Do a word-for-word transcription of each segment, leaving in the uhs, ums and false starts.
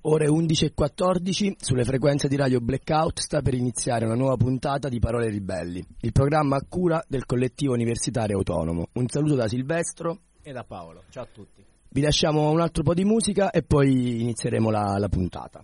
Ore undici e quattordici, sulle frequenze di Radio Blackout sta per iniziare una nuova puntata di Parole Ribelli, il programma a cura del collettivo universitario autonomo. Un saluto da Silvestro e da Paolo, ciao a tutti. Vi lasciamo un altro po' di musica e poi inizieremo la, la puntata.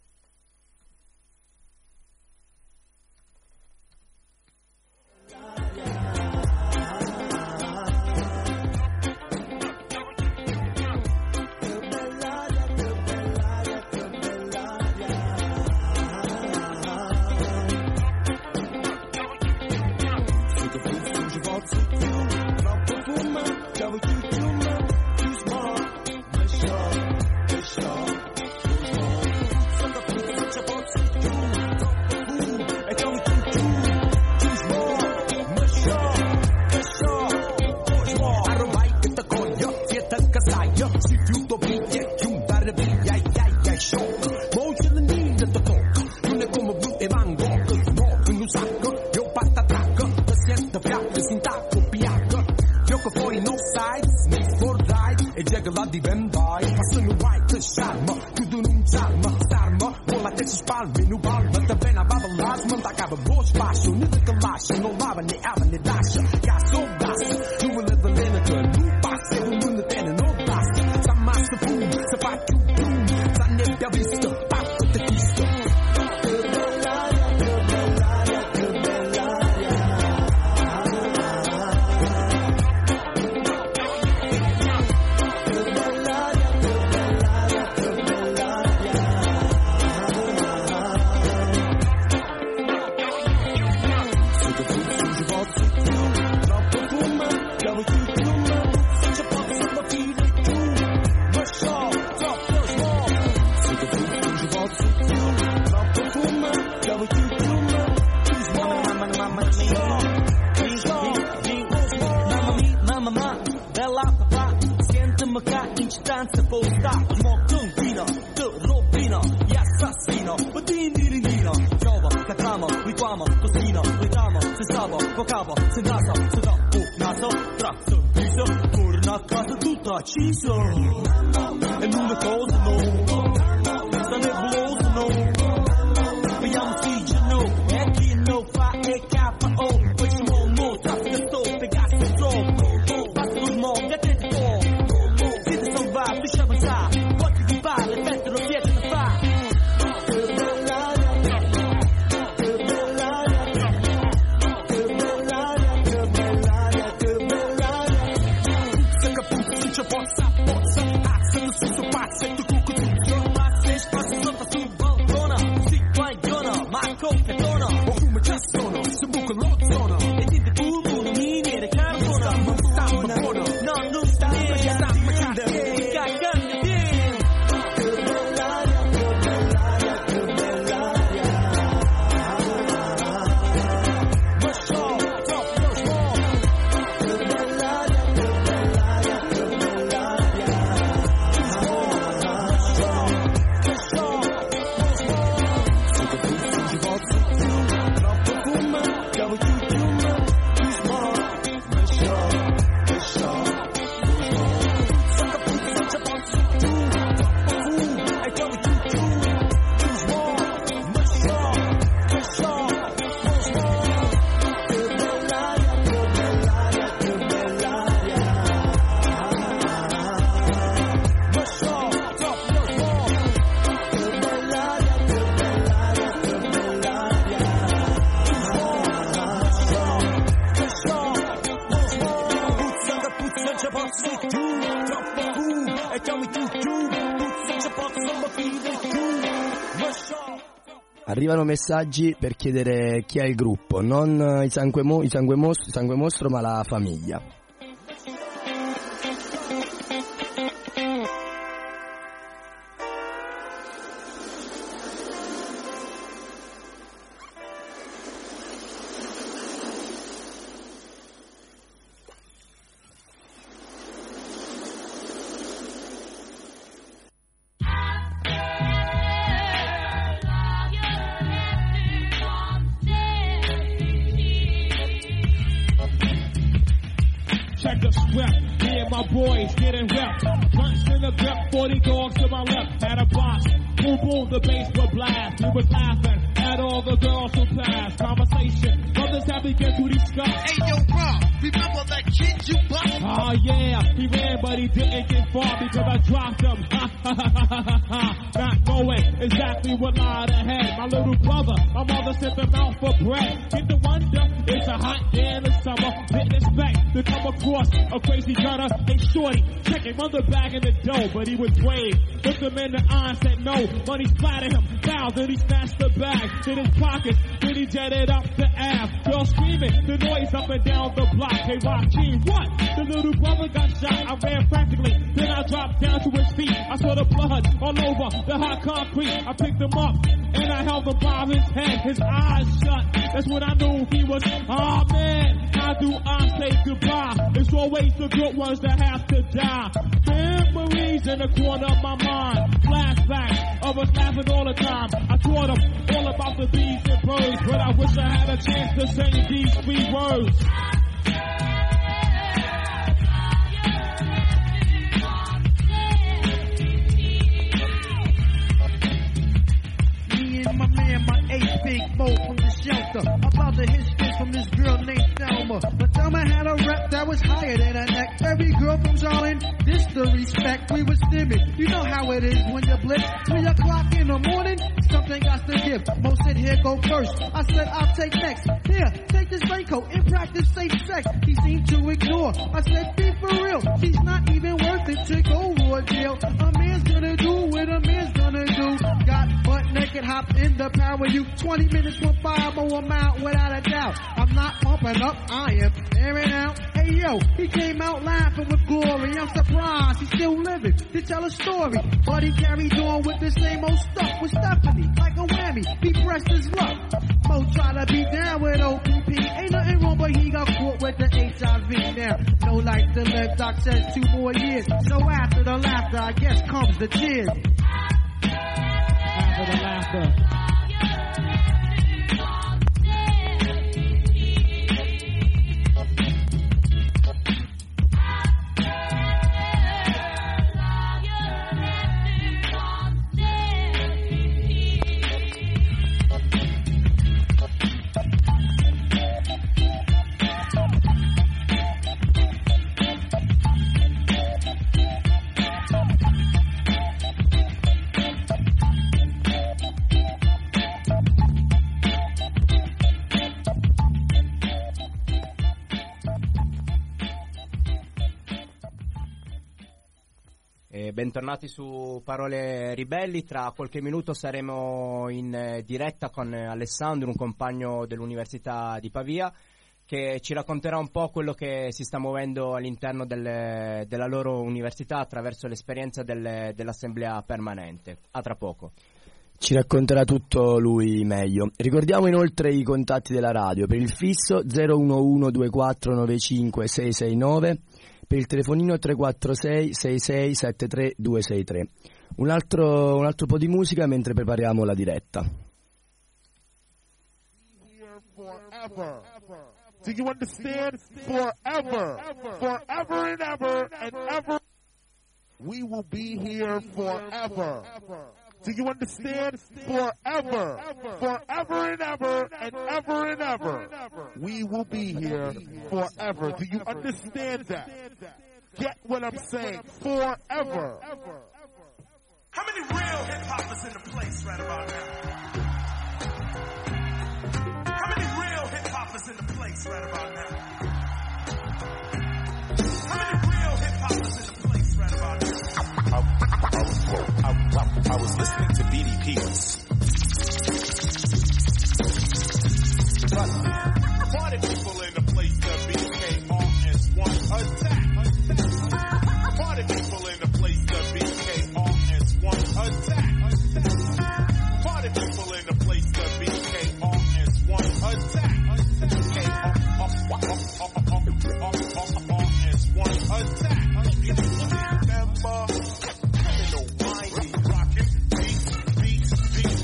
Arrivano messaggi per chiedere chi è il gruppo, non i sangue, mo- i sangue, mostro, sangue mostro, ma la famiglia. boom, the bass would blast. We was laughing at all the girls who passed. Conversation, brothers have begun to discuss. Hey, yo, Rob, remember that kid you bust? Oh, yeah, he ran, but he didn't get far because I dropped him. Ha, ha, ha, ha, ha, ha. Not knowing exactly what lied ahead. My little brother, my mother sent him out for bread. Get the wonder, it's a hot day in the summer. Didn't expect to come across a crazy gunner. Hey, shorty, check him on the bag in the dough, but he was brave. Looked him in the eye and said no. Money splattered him, foul, then he snatched the bag. In his pockets, then he jetted up the ass. Girl screaming, the noise up and down the block. Hey, Rocky, what? The little brother got shot. I ran frantically, then I dropped down to his feet. I saw the blood all over the hot concrete. I picked him up and I held him by his head. His eyes shut. That's when I knew he was. Oh man, how do I say goodbye? It's always the good ones that have to die. Memories in the corner of my mind. Flashbacks of us laughing all the time. I taught him all about the bees and birds, but I wish I had a chance to say these three words. My man, my eight big Mo from the shelter. About to hit spit from this girl named Thelma. But Thelma had a rep that was higher than her neck. Every girl from Charlene, this the respect. We was timid. You know how it is when you blitz. Three o'clock in the morning, something got to give. Mo said, here, go first. I said, I'll take next. Here, take this raincoat and practice safe sex. He seemed to ignore. I said, be for real. She's not even worth it to go raw jail. A man's gonna do what a man's gonna do. Got butt naked, hop in the power you. twenty minutes went by, I'm a mile without a doubt. I'm not pumping up, I am airing out. Hey yo, he came out laughing with glory. I'm surprised he's still living to tell a story. But he carried on with the same old stuff with Stephanie, like a whammy. He pressed his luck. Mo tried to be down with O P P. Ain't nothing wrong, but he got caught with the H I V now. No life to live, doc says two more years. So after the laughter, I guess comes the tears. After the laughter. Bentornati su Parole Ribelli. Tra qualche minuto saremo in diretta con Alessandro, un compagno dell'Università di Pavia, che ci racconterà un po' quello che si sta muovendo all'interno delle, della loro università attraverso l'esperienza delle, dell'assemblea permanente. A tra poco. Ci racconterà tutto lui meglio. Ricordiamo inoltre i contatti della radio. Per il fisso zero uno uno due quattro nove cinque sei sei nove, per il telefonino tre quattro sei sei sei sette tre due sei tre. Un altro, un altro po' di musica mentre prepariamo la diretta. Forever. Do you understand? Forever. Forever and ever and ever. We will be here forever. Do you understand? Forever. Forever and ever and ever and ever. We will be here forever. Do you understand that? Get what I'm saying? Forever. How many real hip-hoppers in the place right about now? How many real hip-hoppers in the place right about now? How many real hip-hoppers in the place right about now? I, I, I, I was listening to B D P. Party people in the place that B K R S one attack. Party people in the place that B K R S one attack. Party people in the place that B K R S one attack. K R S one attack. Remember. Rockin' beats, beats, beats.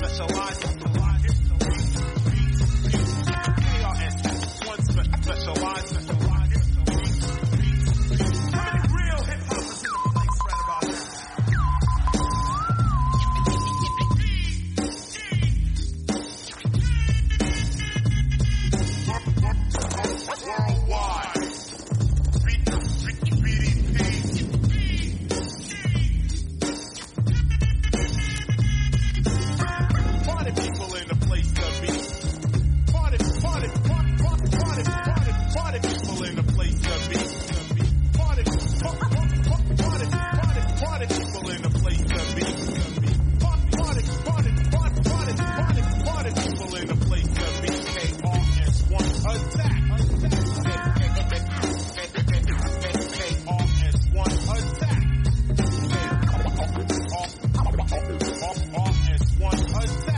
specialized in the line. K R S one specialized, specialized. How many real hip hoppers in the place right about now? Worldwide. B D P. Party people in the place to be. Party, party, party, party, party, party, party people in the place to be. Party, party, party, party, party, party people in the place to be. Party, party, party, party, party, party, party people in the place to be. K R S one attack. K R S one attack. R S one attack.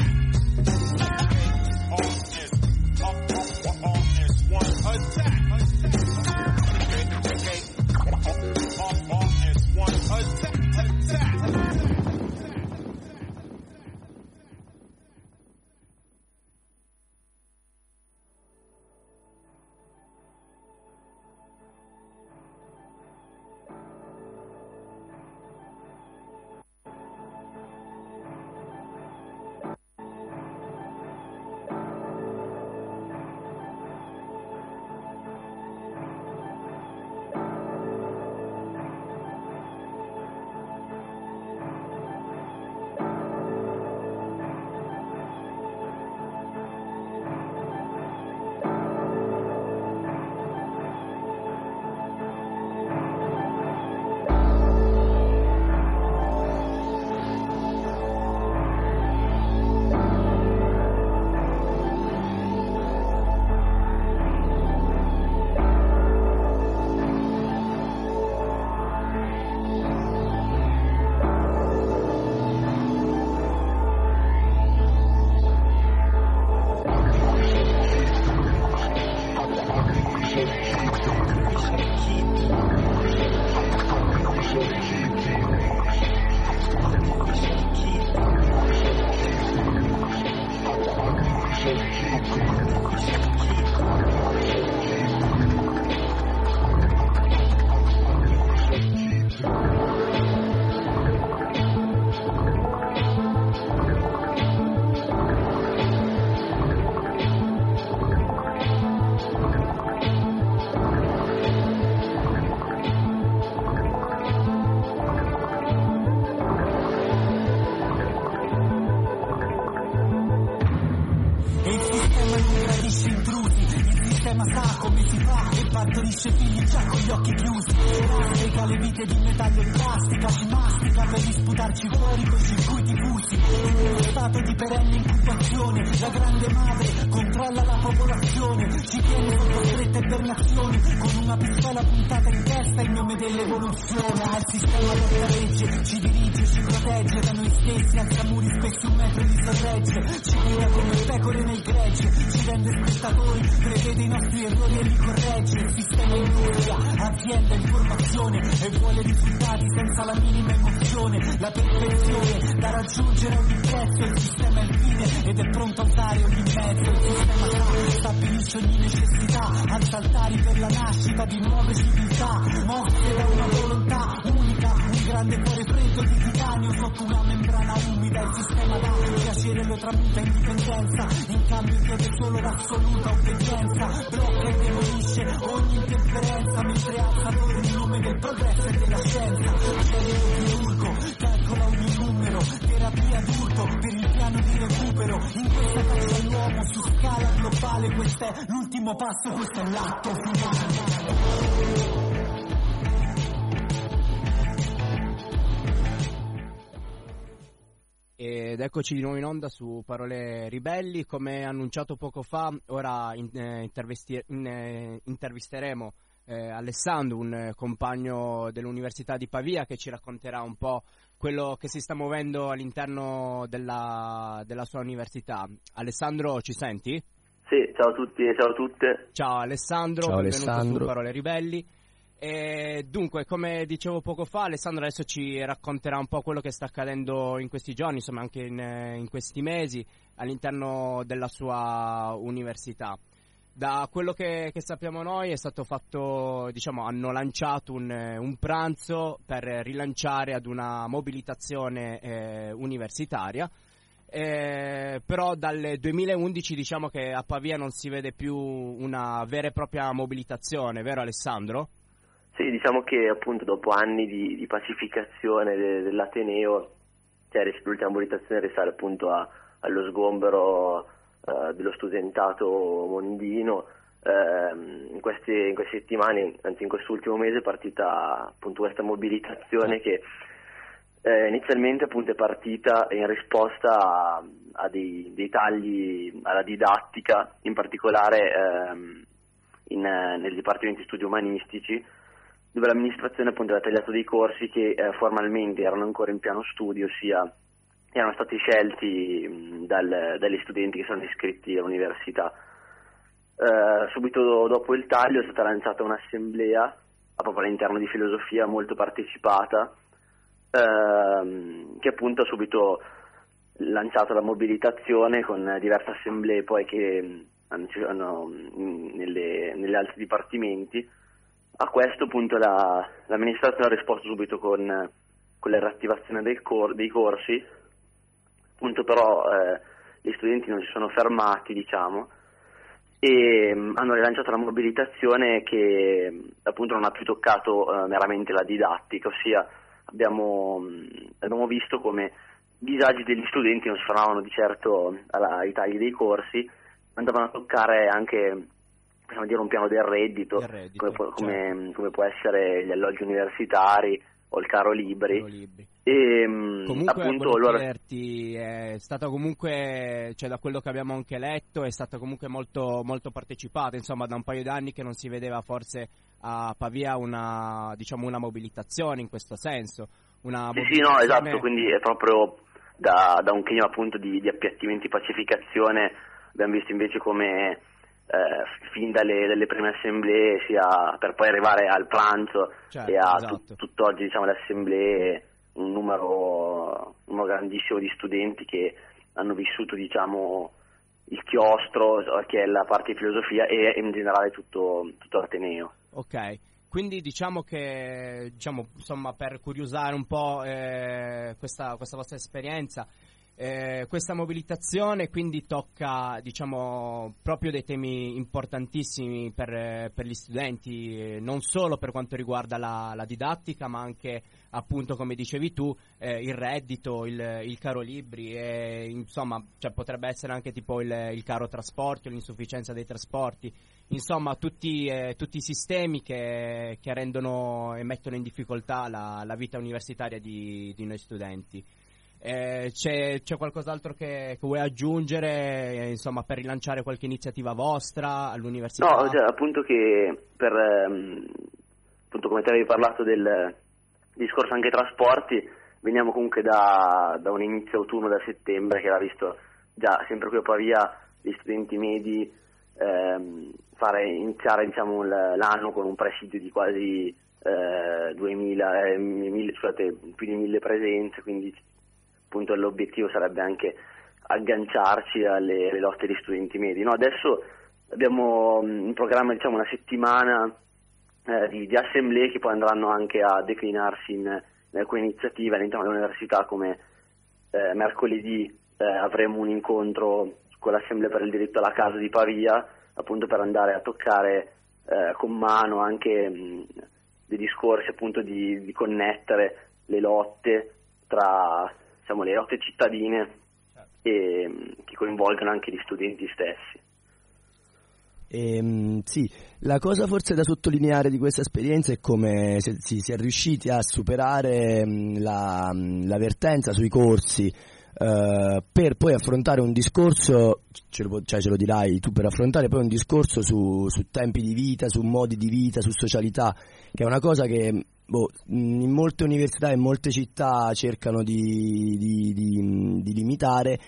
Partorisce figli già con gli occhi chiusi, reca le vite di metallo e plastica, ci mastica per disputarci fuori coi circuiti fusi. Uno stato di perenne incubazione, la grande madre controlla la popolazione, ci tiene sotto strette ibernazioni, con una pistola puntata in testa in nome dell'evoluzione. Al sistema della legge ci dirige, ci protegge da noi stessi, alza muri spesso un metro li sorregge, ci cura come pecore nel gregge, ci rende spettatori, prevede i nostri errori e li corregge. Il sistema industria, azienda, informazione e vuole risultati senza la minima emozione, la perfezione da raggiungere a ogni prezzo. Il sistema è il fine ed è pronto a usare ogni mezzo. Il sistema sa, stabilisce ogni necessità, alza altari per la nascita di nuove civiltà, mosse da una volontà unica, un grande cuore freddo di titanio sotto una membrana umida. Il sistema dà piacere, lo tramuta in dipendenza, in cambio chiede solo l'assoluta obbedienza, blocca e demolisce ogni interferenza mentre alza loro il nome del progresso e della scienza. Cerebro chirurgo calcola ogni numero, terapia d'urto per il piano di recupero. In questa caccia all'uomo su scala globale, questo è l'ultimo passo, questo è l'atto finale. Ed eccoci di nuovo in onda su Parole Ribelli. Come annunciato poco fa, ora in, eh, intervisti- in, eh, intervisteremo eh, Alessandro, un eh, compagno dell'Università di Pavia, che ci racconterà un po' quello che si sta muovendo all'interno della, della sua università. Alessandro, ci senti? Sì, ciao a tutti e ciao a tutte. Ciao Alessandro, ciao benvenuto Alessandro. su Parole Ribelli. E dunque, come dicevo poco fa, Alessandro adesso ci racconterà un po' quello che sta accadendo in questi giorni, insomma anche in, in questi mesi all'interno della sua università. Da quello che, che sappiamo noi è stato fatto, diciamo, hanno lanciato un, un pranzo per rilanciare ad una mobilitazione eh, universitaria, eh, però dal duemilaundici diciamo che a Pavia non si vede più una vera e propria mobilitazione, vero Alessandro? Sì, diciamo che appunto dopo anni di, di pacificazione de, dell'Ateneo, cioè l'ultima mobilitazione risale appunto a, allo sgombero uh, dello studentato mondino. Uh, in, queste, in queste settimane, anzi in quest'ultimo mese, è partita appunto questa mobilitazione che eh, inizialmente appunto è partita in risposta a, a dei, dei tagli alla didattica, in particolare ehm, in, nel Dipartimento di Studi Umanistici, dove l'amministrazione appunto aveva tagliato dei corsi che eh, formalmente erano ancora in piano studio, ossia erano stati scelti mh, dal, dagli studenti che sono iscritti all'università. Eh, subito dopo il taglio è stata lanciata un'assemblea proprio all'interno di filosofia molto partecipata, ehm, che appunto ha subito lanciato la mobilitazione con diverse assemblee poi che hanno, hanno nelle, nelle altri dipartimenti. A questo appunto la, l'amministrazione ha risposto subito con, con la riattivazione del cor, dei corsi, appunto però eh, gli studenti non si sono fermati, diciamo, e mh, hanno rilanciato la mobilitazione che mh, appunto non ha più toccato eh, meramente la didattica, ossia abbiamo, mh, abbiamo visto come i disagi degli studenti non si fermavano di certo alla, ai tagli dei corsi, andavano a toccare anche, possiamo dire, un piano del reddito, del reddito come, come, certo. come può essere gli alloggi universitari o il caro libri. Caro libri. E, comunque appunto, volevo allora... chiederti, è stata comunque, cioè da quello che abbiamo anche letto, è stata comunque molto, molto partecipata, insomma da un paio d'anni che non si vedeva forse a Pavia una, diciamo, una mobilitazione in questo senso. Una sì, sì, no, esatto, quindi è proprio da, da un clima appunto di, di appiattimento e pacificazione, abbiamo visto invece come Eh, fin dalle, dalle prime assemblee, sia per poi arrivare al pranzo, certo, e a esatto. tut, tutt'oggi, diciamo, le assemblee, un numero, un numero grandissimo di studenti che hanno vissuto, diciamo, il chiostro, che è la parte di filosofia, e in generale tutto, tutto l'Ateneo. Ok, quindi diciamo che, diciamo, insomma, per curiosare un po' eh, questa, questa vostra esperienza, Eh, questa mobilitazione quindi tocca, diciamo, proprio dei temi importantissimi per, per gli studenti, eh, non solo per quanto riguarda la, la didattica, ma anche, appunto, come dicevi tu, eh, il reddito, il, il caro libri, e, insomma, cioè, potrebbe essere anche tipo il, il caro trasporti o l'insufficienza dei trasporti, insomma tutti, eh, tutti i sistemi che, che rendono e mettono in difficoltà la, la vita universitaria di, di noi studenti. Eh, c'è, c'è qualcos'altro che, che vuoi aggiungere, eh, insomma, per rilanciare qualche iniziativa vostra all'università? No, cioè, appunto che per ehm, appunto come te avevi parlato del discorso anche trasporti, veniamo comunque da, da un inizio autunno, da settembre, che aveva visto già sempre qui a Pavia gli studenti medi ehm, fare iniziare, diciamo, l'anno con un presidio di quasi eh, duemila, eh, mille, scusate, più di mille presenze, quindi appunto l'obiettivo sarebbe anche agganciarci alle, alle lotte di studenti medi. No, adesso abbiamo in programma, diciamo, una settimana eh, di, di assemblee che poi andranno anche a declinarsi in, in alcune iniziative all'interno dell'università, come eh, mercoledì eh, avremo un incontro con l'Assemblea per il diritto alla casa di Pavia, appunto per andare a toccare eh, con mano anche mh, dei discorsi, appunto, di, di connettere le lotte tra, diciamo, le lotte cittadine, certo, e mh, che coinvolgono anche gli studenti stessi. Ehm, sì, la cosa forse da sottolineare di questa esperienza è come si, si, si è riusciti a superare mh, la, mh, la vertenza sui corsi, Uh, per poi affrontare un discorso, ce lo, cioè ce lo dirai tu, per affrontare poi un discorso su, su tempi di vita, su modi di vita, su socialità, che è una cosa che boh, in molte università e in molte città cercano di, di, di, di limitare.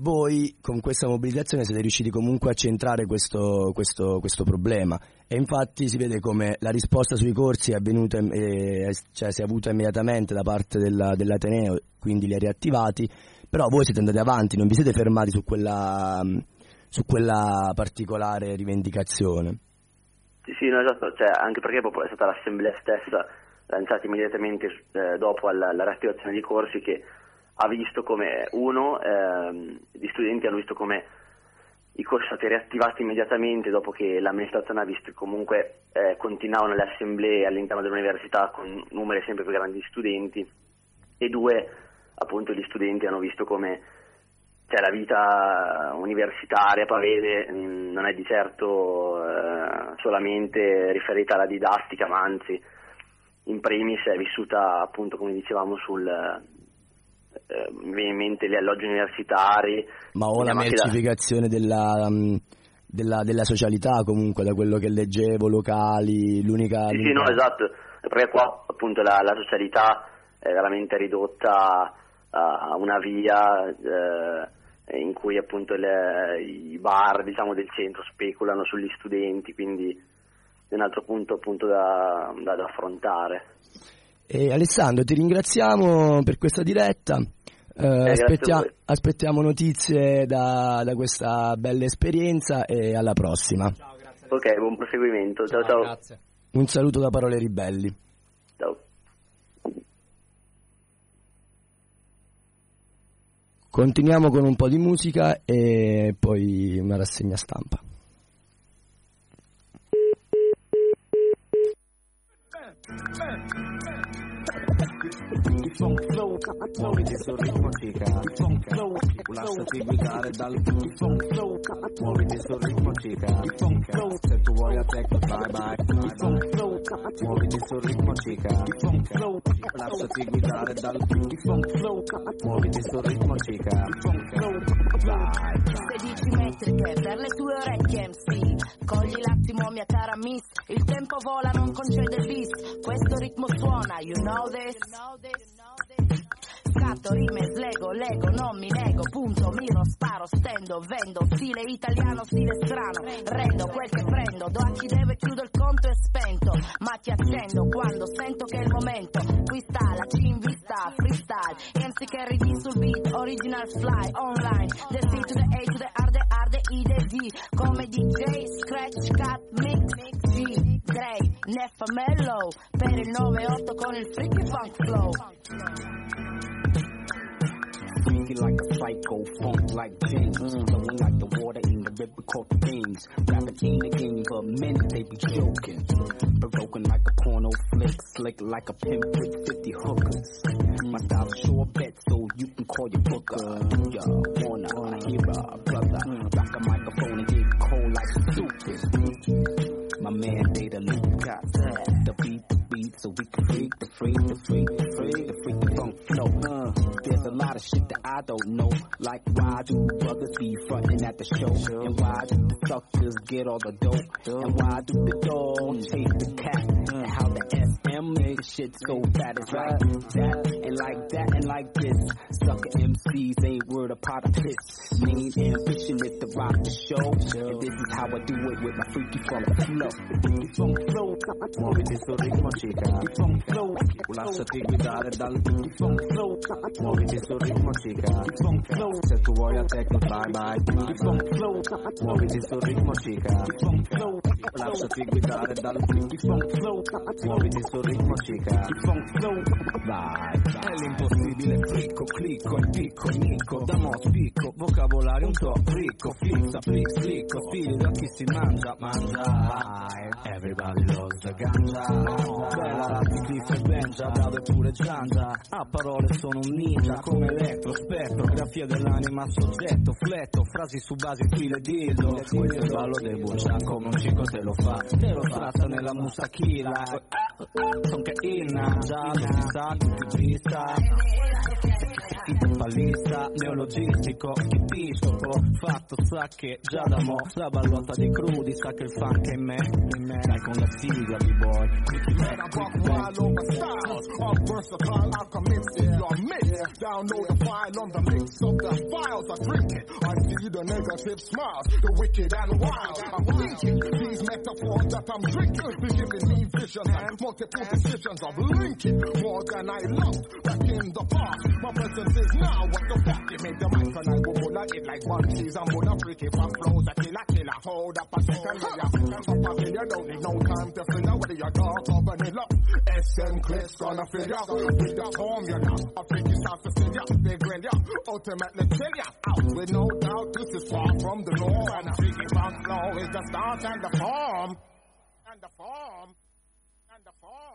voi con questa mobilitazione siete riusciti comunque a centrare questo, questo, questo problema, e infatti si vede come la risposta sui corsi è avvenuta, eh, cioè si è avuta immediatamente da parte della, dell'Ateneo, quindi li ha riattivati, però voi siete andati avanti, non vi siete fermati su quella, su quella particolare rivendicazione. Sì, sì, no, esatto, cioè, anche perché proprio è stata l'assemblea stessa, lanciata immediatamente eh, dopo alla, alla riattivazione dei corsi, che ha visto come, uno, ehm, gli studenti hanno visto come i corsi sono stati riattivati immediatamente dopo che l'amministrazione ha visto che comunque eh, continuavano le assemblee all'interno dell'università con numeri sempre più grandi di studenti, e due, appunto gli studenti hanno visto come cioè, la vita universitaria a Pavese mh, non è di certo eh, solamente riferita alla didattica, ma anzi in primis è vissuta, appunto, come dicevamo, sul eh, mi viene in mente gli alloggi universitari, ma o la mercificazione da... della, um, della, della socialità, comunque, da quello che leggevo, locali, l'unica... Sì, l'unica... sì, no, esatto, perché qua appunto la, la socialità è veramente ridotta a una via eh, in cui appunto le, i bar, diciamo, del centro speculano sugli studenti, quindi è un altro punto appunto da, da, da affrontare. E Alessandro, ti ringraziamo per questa diretta, eh, eh, aspettia- aspettiamo notizie da, da questa bella esperienza e alla prossima. Ciao, grazie. Ok, buon proseguimento, ciao ciao. ciao. Grazie. Un saluto da Parole Ribelli. Ciao. Continuiamo con un po' di musica e poi una rassegna stampa. Funk flow, muoviti sul ritmo cica. Funk flow, lasciati guidare dal funk flow, muoviti sul ritmo cica. Funk flow, se tu vuoi a techno bye bye. Funk flow, muoviti sul ritmo cica. Funk flow, lasciati guidare dal funk flow, muoviti sul ritmo cica. Funk flow, vai. sedici metriche per le tue orecchie M C. Cogli l'attimo mia cara miss, il tempo vola, non concede bis. Questo ritmo suona, you know this. Scatto, rime, slego, lego, non mi nego, punto, miro, sparo, stendo, vendo, stile italiano, stile strano, rendo quel che prendo, do a chi deve, chiudo il conto e spento, ma ti accendo quando sento che è il momento, qui sta la C in vista, freestyle, M C che ridi sul beat, original fly, online, the C to the A to the R, the R, the I, the V, come D J, scratch, cut, mix, G, Dre, Neffa, Mellow, per il nove otto con il freaky funk flow. Freaky like a psycho, funk like James, mm. flowing like the water in the river called Thames. Rapping ain't a game, but men they be joking. Provoking like a porno flick, slick like a pimp with fifty hookers. Mm. My style's sure bet, so you can call your booker. Yeah, wanna, wanna hear a brother mm. rock a microphone and get cold like stupid. My man Data Luke got the beat, the beat, so we can freak the freak, the freak, the freak, the freak, the funk flow. Uh, there's a lot of shit that I don't know, like why do brothers be frontin' at the show, and why do the suckers get all the dope, and why do the dogs chase the cat, and how the S M make shit so fat. It's like that, and like that, and like this. Sucker M Cs ain't word a pot of piss. Main ambition is to rock the show, and this is how I do it with my freaky funk flow. Funk flow, muoviti sul ritmo cica. Funk flow, lasciati guidare dal funk flow, muoviti sul ritmo cica. Funk flow, se tu vuoi a techno bye bye. Funk flow, muoviti sul ritmo cica. Funk flow, lasciati guidare dal funk flow, muoviti sul ritmo cica. Funk flow, vai. È l'impossibile flicco, clicco, il picco, nico, da mo spicco, vocabolario un po' ricco, fissa, flick, slicco, stile da chi si mangia, mangia. Everybody loves the ganja. Bella la ciclista e benja, bravo e pure giangia. A parole sono un ninja, come elettro, spettro, grafia dell'anima, soggetto, fletto, frasi su base stile dildo. Questo è il ballo del buccia, come un cico te lo fa, te lo strassa nella musachilla. Son che inna, già lo si sa, tutti vista. Ballista, neologistico, episcopo, fatto sa che già da mo' la ballotta dei crudi sa che il funk è me, dai con la sigla di boy. Man, I buck wild over styles, I'm versatile, alchemist in your mix. Download the file on the mix of the files, I drink it. I see the negative smiles, the wicked and wild. I'm thinking these metaphors that I'm drinking, be giving me visions and multiple decisions of linking more than I loved back in the past. My presence is now what the fuck you made the mic and I will bullet it like one cheese. I'm gonna freak it from flows, a killer killer. Hold up a second, yeah. Up a you don't need no time to figure whether you're dark or vanilla. S M Cliff's gonna figure with the formula. I think it's out to see ya, they grill ya, ultimately kill ya. Out with no doubt, this is far from the norm. And I think it's on flow is the start and the form. And the form. And the form.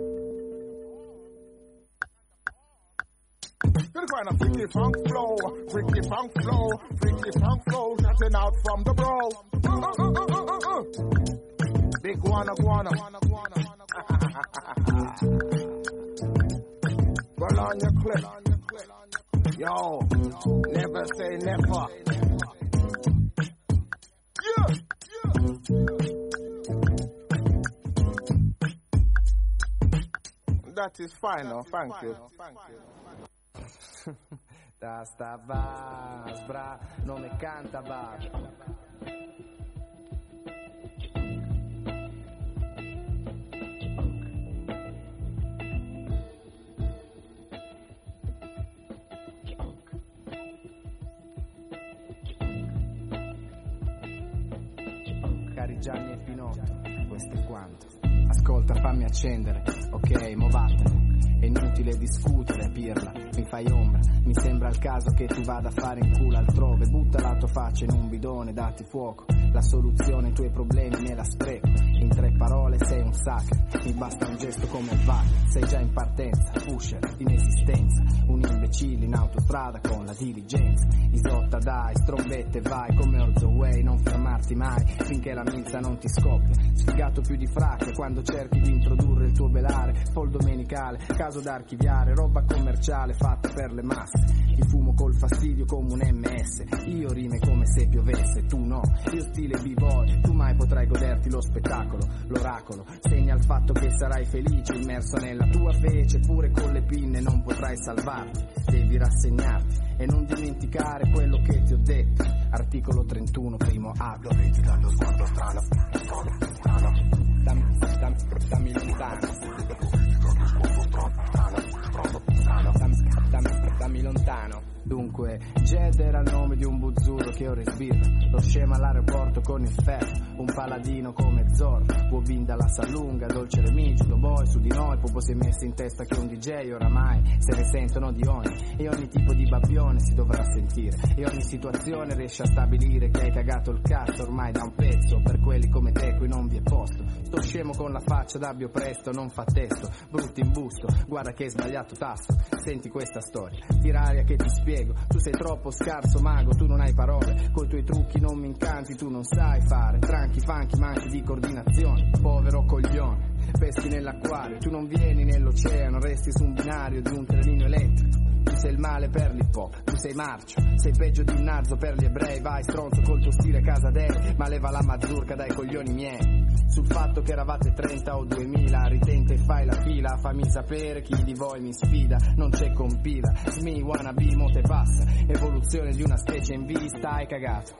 To the kind of freaky funk flow, freaky funk flow, freaky funk flow, shutting out from the bro. Uh, uh, uh, uh, uh, uh. Big guana guana. Roll on your clip. Yo, never say never. Yeah, yeah. That is fine, oh, thank you. Thank you. Tasta vas, bra, non me canta baš. Cari Gianni e Pinotto, questo è quanto. Ascolta, fammi accendere, ok, mo vattene. È inutile discutere, pirla, mi fai ombra. Mi sembra il caso che tu vada a fare in culo altrove. Butta la tua faccia in un bidone, datti fuoco. La soluzione ai tuoi problemi me la spreco. In tre parole sei un sacro. Mi basta un gesto come il V A C. Sei già in partenza, pusher, in esistenza. Un imbecille in autostrada con la diligenza. Isotta dai, strombette vai come Orzo Way. Non fermarti mai finché la milza non ti scoppia. Sfigato più di fracche quando cerchi di introdurre il tuo velare. Pol domenicale, caso da archiviare. Roba commerciale fatta per le masse. Ti fumo col fastidio come un M S. Io rime come se piovesse, tu no. Io stile b-boy, tu mai potrai goderti lo spettacolo. L'oracolo segna il fatto che sarai felice, immerso nella tua fece. Pure con le pinne non potrai salvarti. Devi rassegnarti e non dimenticare quello che ti ho detto. Articolo trentuno, primo atto. Vedi dallo sguardo strano, strano. Dammi, dammi, dammi lontano. Dammi, dammi lontano. Dunque, Jed era il nome di un buzzurro che ora sbirra. Lo scema all'aeroporto con il ferro. Un paladino come Zorro. Wobin dalla Salunga, dolce remigio, lo boy su di noi. Popo si è messo in testa che un D J oramai se ne sentono di ogni. E ogni tipo di babbione si dovrà sentire. E ogni situazione riesce a stabilire che hai cagato il cazzo ormai da un pezzo. Per quelli come te qui non vi è posto. Sto scemo con la faccia d'abbio presto, non fa testo. Brutti in busto, guarda che hai sbagliato tasto. Senti questa storia, tiraria che ti spiego. Tu sei troppo scarso mago, tu non hai parole. Coi tuoi trucchi non mi incanti, tu non sai fare. Tranchi, funky, manchi di coordinazione. Povero coglione, peschi nell'acquario. Tu non vieni nell'oceano, resti su un binario di un trenino elettrico. Tu sei il male per l'hip hop, tu sei marcio. Sei peggio di un narzo per gli ebrei. Vai stronzo col tuo stile Casadei, ma leva la mazurka dai coglioni miei. Sul fatto che eravate trenta o duemila, ritente e fai la fila. Fammi sapere chi di voi mi sfida, non c'è compila. Smi, wannabe, mo te passa. Evoluzione di una specie in vista, hai cagato.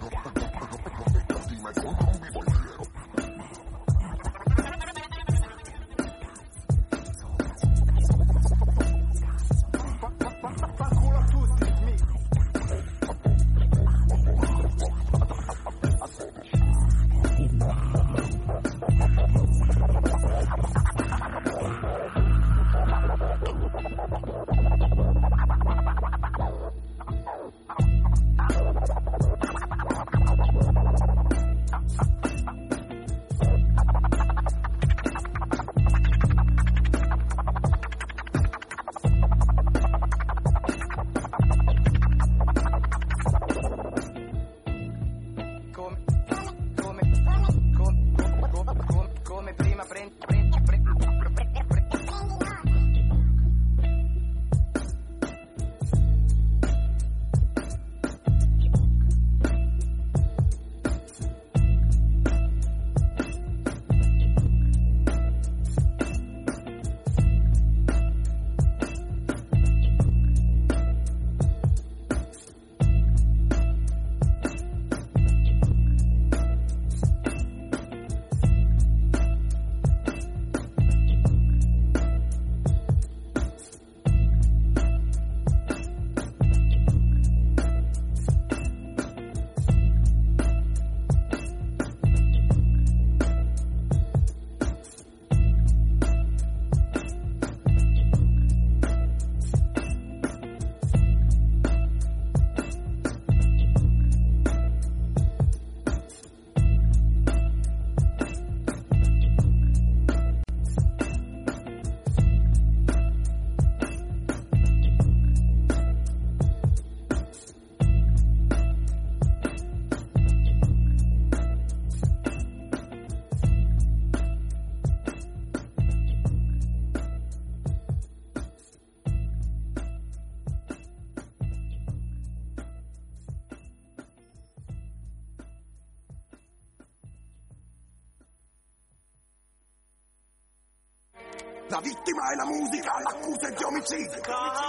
La vittima è la musica, l'accusa è di omicidio.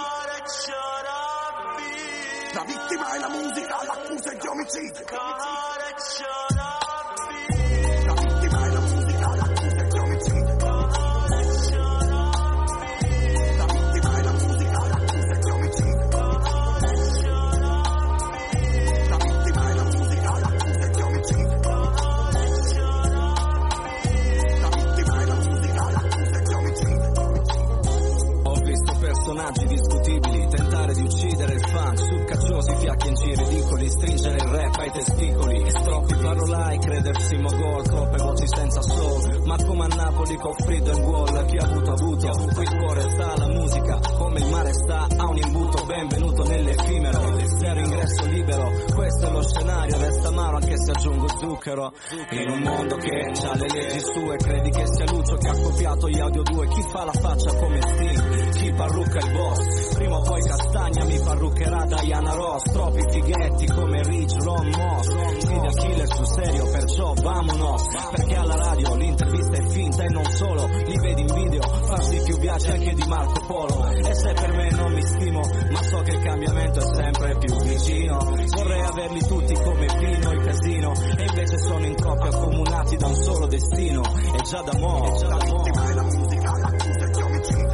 La vittima è la musica, l'accusa è di omicidio. La vittima è la musica, l'accusa è di omicidio. La vittima è la musica, l'accusa è di omicidio. La vittima è la musica, l'accusa è di omicidio. La vittima è la musica, l'accusa è di omicidio. Ho visto personaggi discutibili tentare di uccidere il fan, succacciosi fiacchi in giri ridicoli, stringere il rap ai testicoli, troppi parolai, credersi mogol, troppe voci senza soul, ma come a Napoli con Frido and Wall, chi ha avuto avuto, qui il cuore sta, la musica come il mare sta, ha un imbuto, benvenuto nell'effimero, zero ingresso libero, questo è lo scenario, resta amaro anche se aggiungo zucchero, in un mondo che ha le leggi sue, credi che sia Lucio che ha copiato gli audio due, chi fa la faccia come Sting, chi parrucca il boss, prima o poi Castagna mi parruccherà Diana Ross, troppi fighetti come Rich, Ron Moss, serial killer sul serio, perciò vamonos, perché alla radio l'intervista è finta e non solo, li vedi in video, farsi più viaggi anche di Marco Polo, e se per me non mi stimo, ma so che il cambiamento è sempre più vicino, vorrei averli tutti come Pino il casino, e invece sono in coppia accomunati da un solo destino, e già da mo', la vittima è la musica, l'accusa è di omicidio.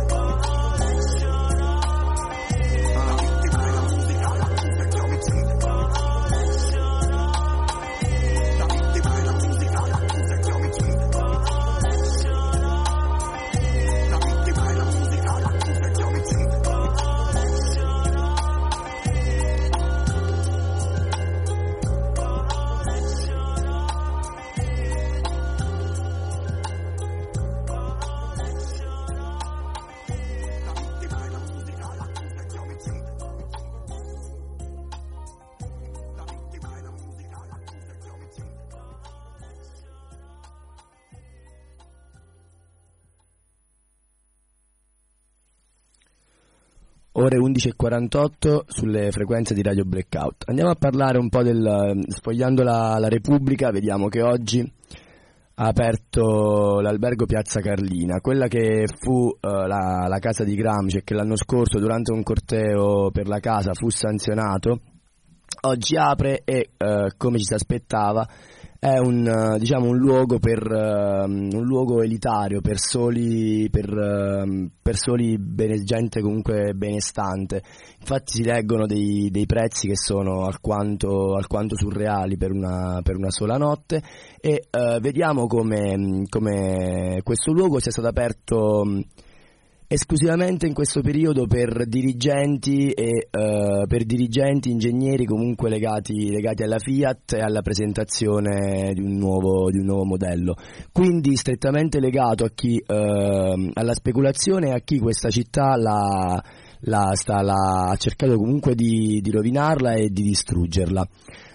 Ore undici e quarantotto sulle frequenze di Radio Blackout. Andiamo a parlare un po' del... sfogliando la, la Repubblica, vediamo che oggi ha aperto l'albergo Piazza Carlina, quella che fu uh, la, la casa di Gramsci e che l'anno scorso durante un corteo per la casa fu sanzionato. Oggi apre e, uh, come ci si aspettava, è un, uh, diciamo, un luogo per uh, un luogo elitario per soli per, uh, per soli bene, gente comunque benestante. Infatti si leggono dei, dei prezzi che sono alquanto, alquanto surreali per una, per una sola notte, e uh, vediamo come, come questo luogo sia stato aperto um, esclusivamente in questo periodo per dirigenti e uh, per dirigenti, ingegneri comunque legati, legati alla Fiat e alla presentazione di un nuovo, di un nuovo modello, quindi strettamente legato a chi uh, alla speculazione e a chi questa città la, la, sta, la, ha cercato comunque di, di rovinarla e di distruggerla.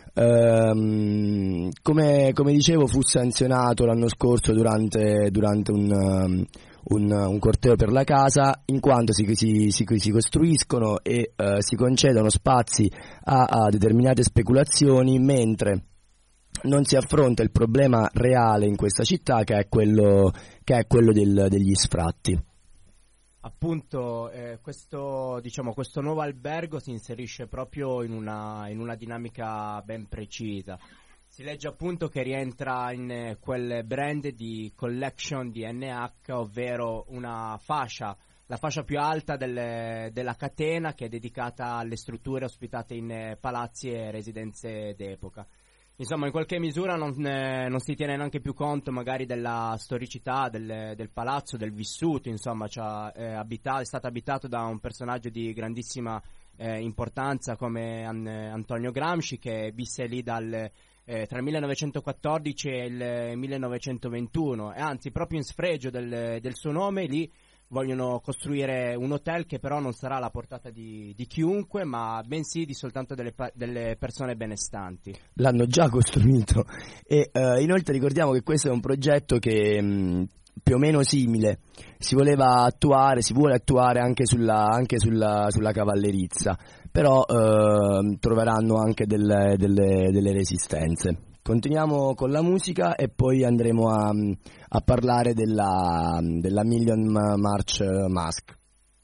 Um, come, come dicevo, fu sanzionato l'anno scorso durante, durante un um, Un, un corteo per la casa, in quanto si, si, si, si costruiscono e uh, si concedono spazi a, a determinate speculazioni, mentre non si affronta il problema reale in questa città, che è quello, che è quello del, degli sfratti. Appunto, eh, questo, diciamo, questo nuovo albergo si inserisce proprio in una, in una dinamica ben precisa. Si legge appunto che rientra in quel brand di collection di N H, ovvero una fascia, la fascia più alta del, della catena, che è dedicata alle strutture ospitate in palazzi e residenze d'epoca. Insomma, in qualche misura non, eh, non si tiene neanche più conto magari della storicità del, del palazzo, del vissuto, insomma, cioè, eh, abita- è stato abitato da un personaggio di grandissima eh, importanza come An- Antonio Gramsci, che visse lì dal... Eh, tra il millenovecentoquattordici e il millenovecentoventuno, e anzi proprio in sfregio del, del suo nome lì vogliono costruire un hotel che però non sarà alla portata di, di chiunque, ma bensì di soltanto delle, delle persone benestanti. L'hanno già costruito e uh, inoltre ricordiamo che questo è un progetto che mh, più o meno simile si voleva attuare, si vuole attuare anche sulla, anche sulla, sulla Cavallerizza, però eh, troveranno anche delle, delle, delle resistenze. Continuiamo con la musica e poi andremo a, a parlare della, della Million March Mask.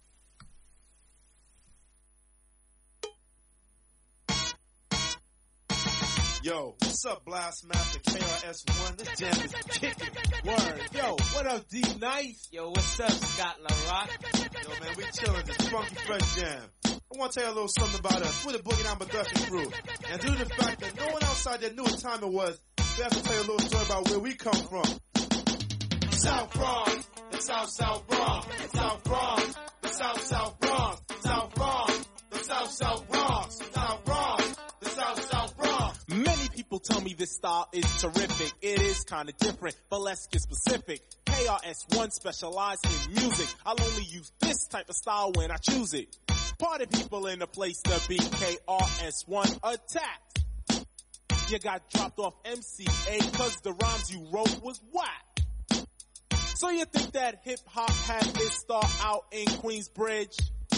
Yo, what's up, Blast Master K R S One? This jam is kicking. Word. Yo, what up, D Nice? Yo, what's up, Scott LaRock? Yo, man, we chillin' this funky fresh jam. I want to tell you a little something about us. We're the Boogie Down Production crew. And due to the fact that no one outside there knew what time it was, we have to tell you a little story about where we come from. South Bronx, the South South Bronx, the South Bronx, the South South Bronx, South Bronx, the South South Bronx, South Bronx, the South South Bronx. Many people tell me this style is terrific. It is kinda different, but let's get specific. K R S One specialize in music. I'll only use this type of style when I choose it. Party people in the place to be. K R S One attacked. You got dropped off M C A cause the rhymes you wrote was whack. So you think that hip hop had its start out in Queensbridge?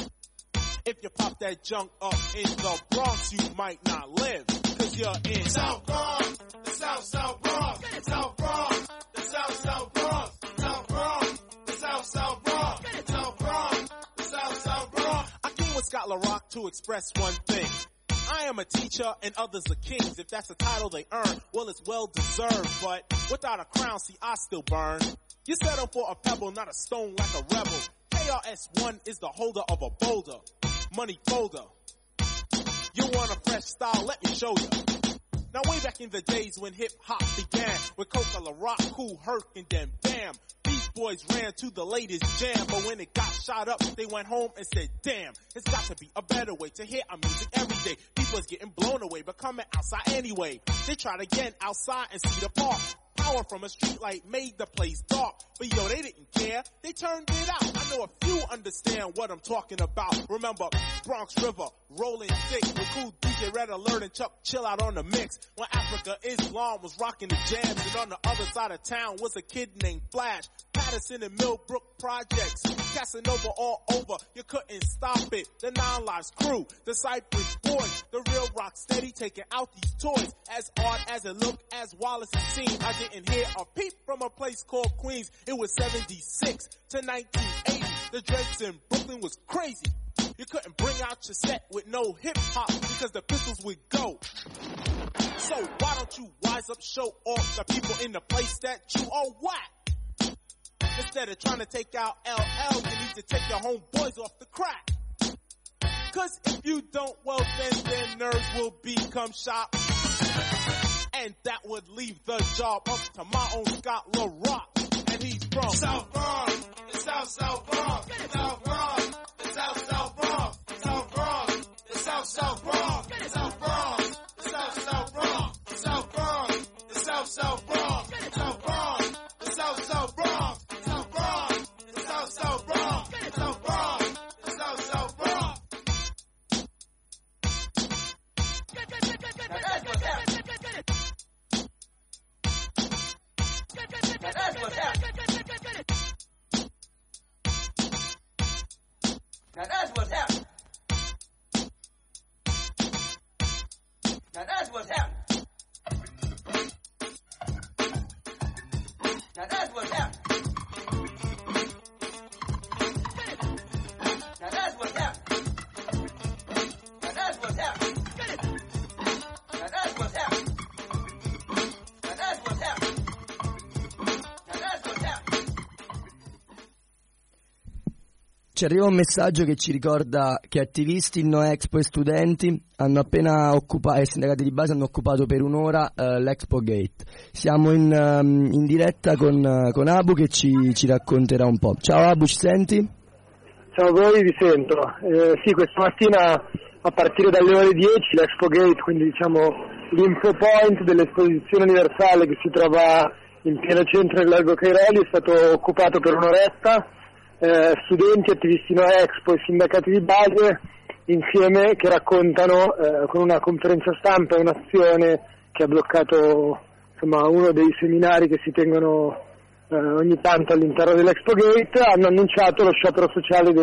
If you pop that junk up in the Bronx, you might not live, cause you're in South Bronx, the South South Bronx, South Bronx, the South South Bronx, South Bronx, the South South Bronx, South Bronx, the South South Bronx. I came with Scott LaRock to express one thing. I am a teacher and others are kings. If that's the title they earn, well, it's well deserved. But without a crown, see, I still burn. You settle for a pebble, not a stone like a rebel. K R S One is the holder of a boulder. Money folder. You want a fresh style? Let me show you. Now way back in the days when hip hop began, with Coca LaRock, Kool Herc, and then bam, Beast Boys ran to the latest jam. But when it got shot up, they went home and said, damn, it's got to be a better way to hear our music every day. People's getting blown away, but coming outside anyway. They tried again outside and see the park. Power from a street light made the place dark. But yo, they didn't care. They turned it out. I know a few understand what I'm talking about. Remember, Bronx River, rolling thick with cool D J Red Alert and Chuck Chill out on the mix. When Africa Islam was rocking the jams, and on the other side of town was a kid named Flash. Patterson and Millbrook Projects, Casanova all over. You couldn't stop it. The Nine Lives crew, the Cypress Boys, the real rock steady taking out these toys. As odd as it looked, as Wallace it seemed, I didn't hear a peep from a place called Queens. It was seventy-six to nineteen eighty. The dreads in Brooklyn was crazy. You couldn't bring out your set with no hip hop because the pistols would go. So why don't you wise up, show off the people in the place that you are whack? Instead of trying to take out L L, you need to take your homeboys off the crack. Cause if you don't, well then their nerves will become shot. And that would leave the job up to my own Scott LaRock. And he's from South Bronx, the South South Bronx, South Bronx, the South South Bronx, South Bronx, the South South Bronx, South Bronx, the South South Bronx, South Bronx, the South South Bronx, South Bronx, the South South Bronx, South Bronx, the South South Bronx, South Bronx, the South South Bronx. Now that's what's happening. Now that's what's happening. Now that's what's happening. Now that's what's happening. Now that's what's happening. Now that's what's happening. Now that's what's happening. Now that's what's happening. Now that's what's happening. Now that's what's happening. Ci arriva un messaggio che ci ricorda che attivisti, il No Expo e studenti hanno appena occupato, e sindacati di base hanno occupato per un'ora uh, l'Expo Gate. Siamo in, um, in diretta con, uh, con Abu che ci, ci racconterà un po'. Ciao Abu, ci senti? Ciao a voi, vi sento. Eh, sì, questa mattina a partire dalle ore dieci l'Expo Gate, quindi diciamo l'info point dell'esposizione universale che si trova in pieno centro del Largo Cairoli, è stato occupato per un'oretta. Eh, studenti, attivisti No Expo e sindacati di base insieme che raccontano eh, con una conferenza stampa e un'azione che ha bloccato insomma uno dei seminari che si tengono eh, ogni tanto all'interno dell'Expo Gate, hanno annunciato lo sciopero sociale del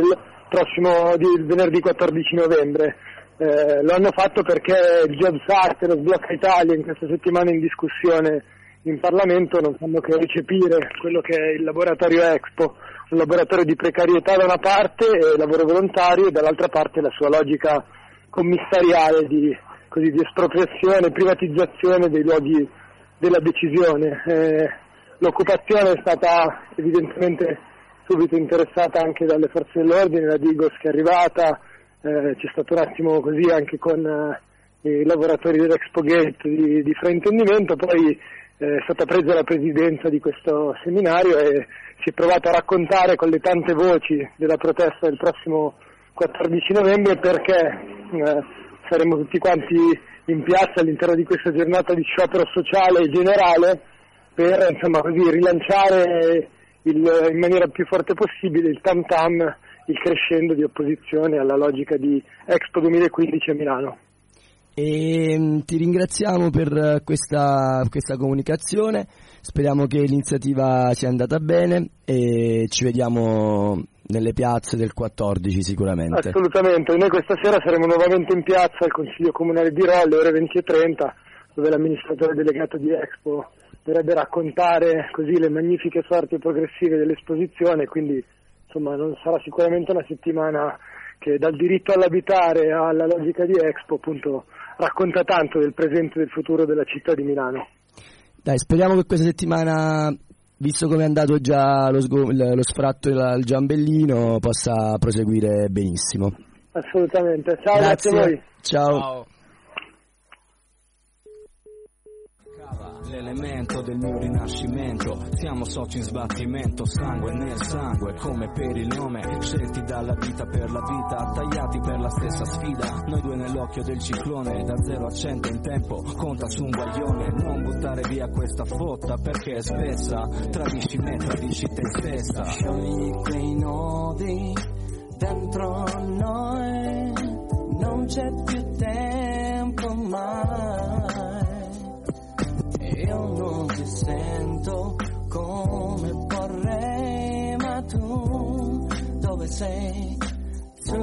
prossimo di, venerdì quattordici novembre. Eh, lo hanno fatto perché il Jobs Act e lo Sblocca Italia in questa settimana in discussione in Parlamento non fanno che recepire quello che è il laboratorio Expo, un laboratorio di precarietà da una parte e lavoro volontario, e dall'altra parte la sua logica commissariale di, così, di espropriazione, privatizzazione dei luoghi della decisione. Eh, l'occupazione è stata evidentemente subito interessata anche dalle forze dell'ordine, la Digos che è arrivata, eh, c'è stato un attimo così anche con eh, i lavoratori dell'Expo Gate di, di fraintendimento, poi eh, è stata presa la presidenza di questo seminario e si è provato a raccontare con le tante voci della protesta del prossimo quattordici novembre perché eh, saremo tutti quanti in piazza all'interno di questa giornata di sciopero sociale generale per insomma così rilanciare il, in maniera più forte possibile il tam tam, il crescendo di opposizione alla logica di Expo duemilaquindici a Milano. E ti ringraziamo per questa, questa comunicazione, speriamo che l'iniziativa sia andata bene e ci vediamo nelle piazze del quattordici sicuramente. Assolutamente, noi questa sera saremo nuovamente in piazza al Consiglio Comunale di Rho alle ore venti e trenta, dove l'amministratore delegato di Expo dovrebbe raccontare così le magnifiche sorti progressive dell'esposizione, quindi insomma non sarà sicuramente una settimana che dal diritto all'abitare alla logica di Expo appunto racconta tanto del presente e del futuro della città di Milano. Dai, speriamo che questa settimana, visto come è andato già lo, sgo- lo sfratto al Giambellino, possa proseguire benissimo. Assolutamente, ciao, grazie, grazie a voi. Ciao. Ciao. L'elemento del mio rinascimento, siamo soci in sbattimento, sangue nel sangue come per il nome, scelti dalla vita per la vita, tagliati per la stessa sfida, noi due nell'occhio del ciclone, da zero a cento in tempo, conta su un guaglione, non buttare via questa fotta perché è spessa, tradisci me, tradisci te stessa. Sciogli quei nodi dentro noi, non c'è più tempo mai. Io non ti sento come vorrei, ma tu dove sei? Tu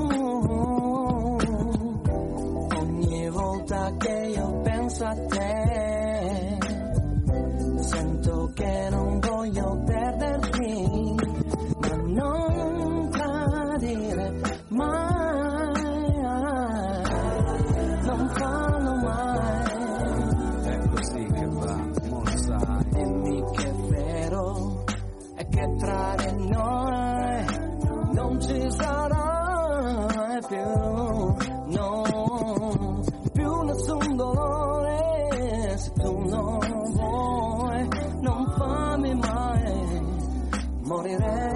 ogni volta che io penso a te sento che non voglio perderti, ma non tradire mai, non farlo mai. Che tra di noi non ci sarà più, no, più nessun dolore. Se tu non vuoi, non fammi mai morire.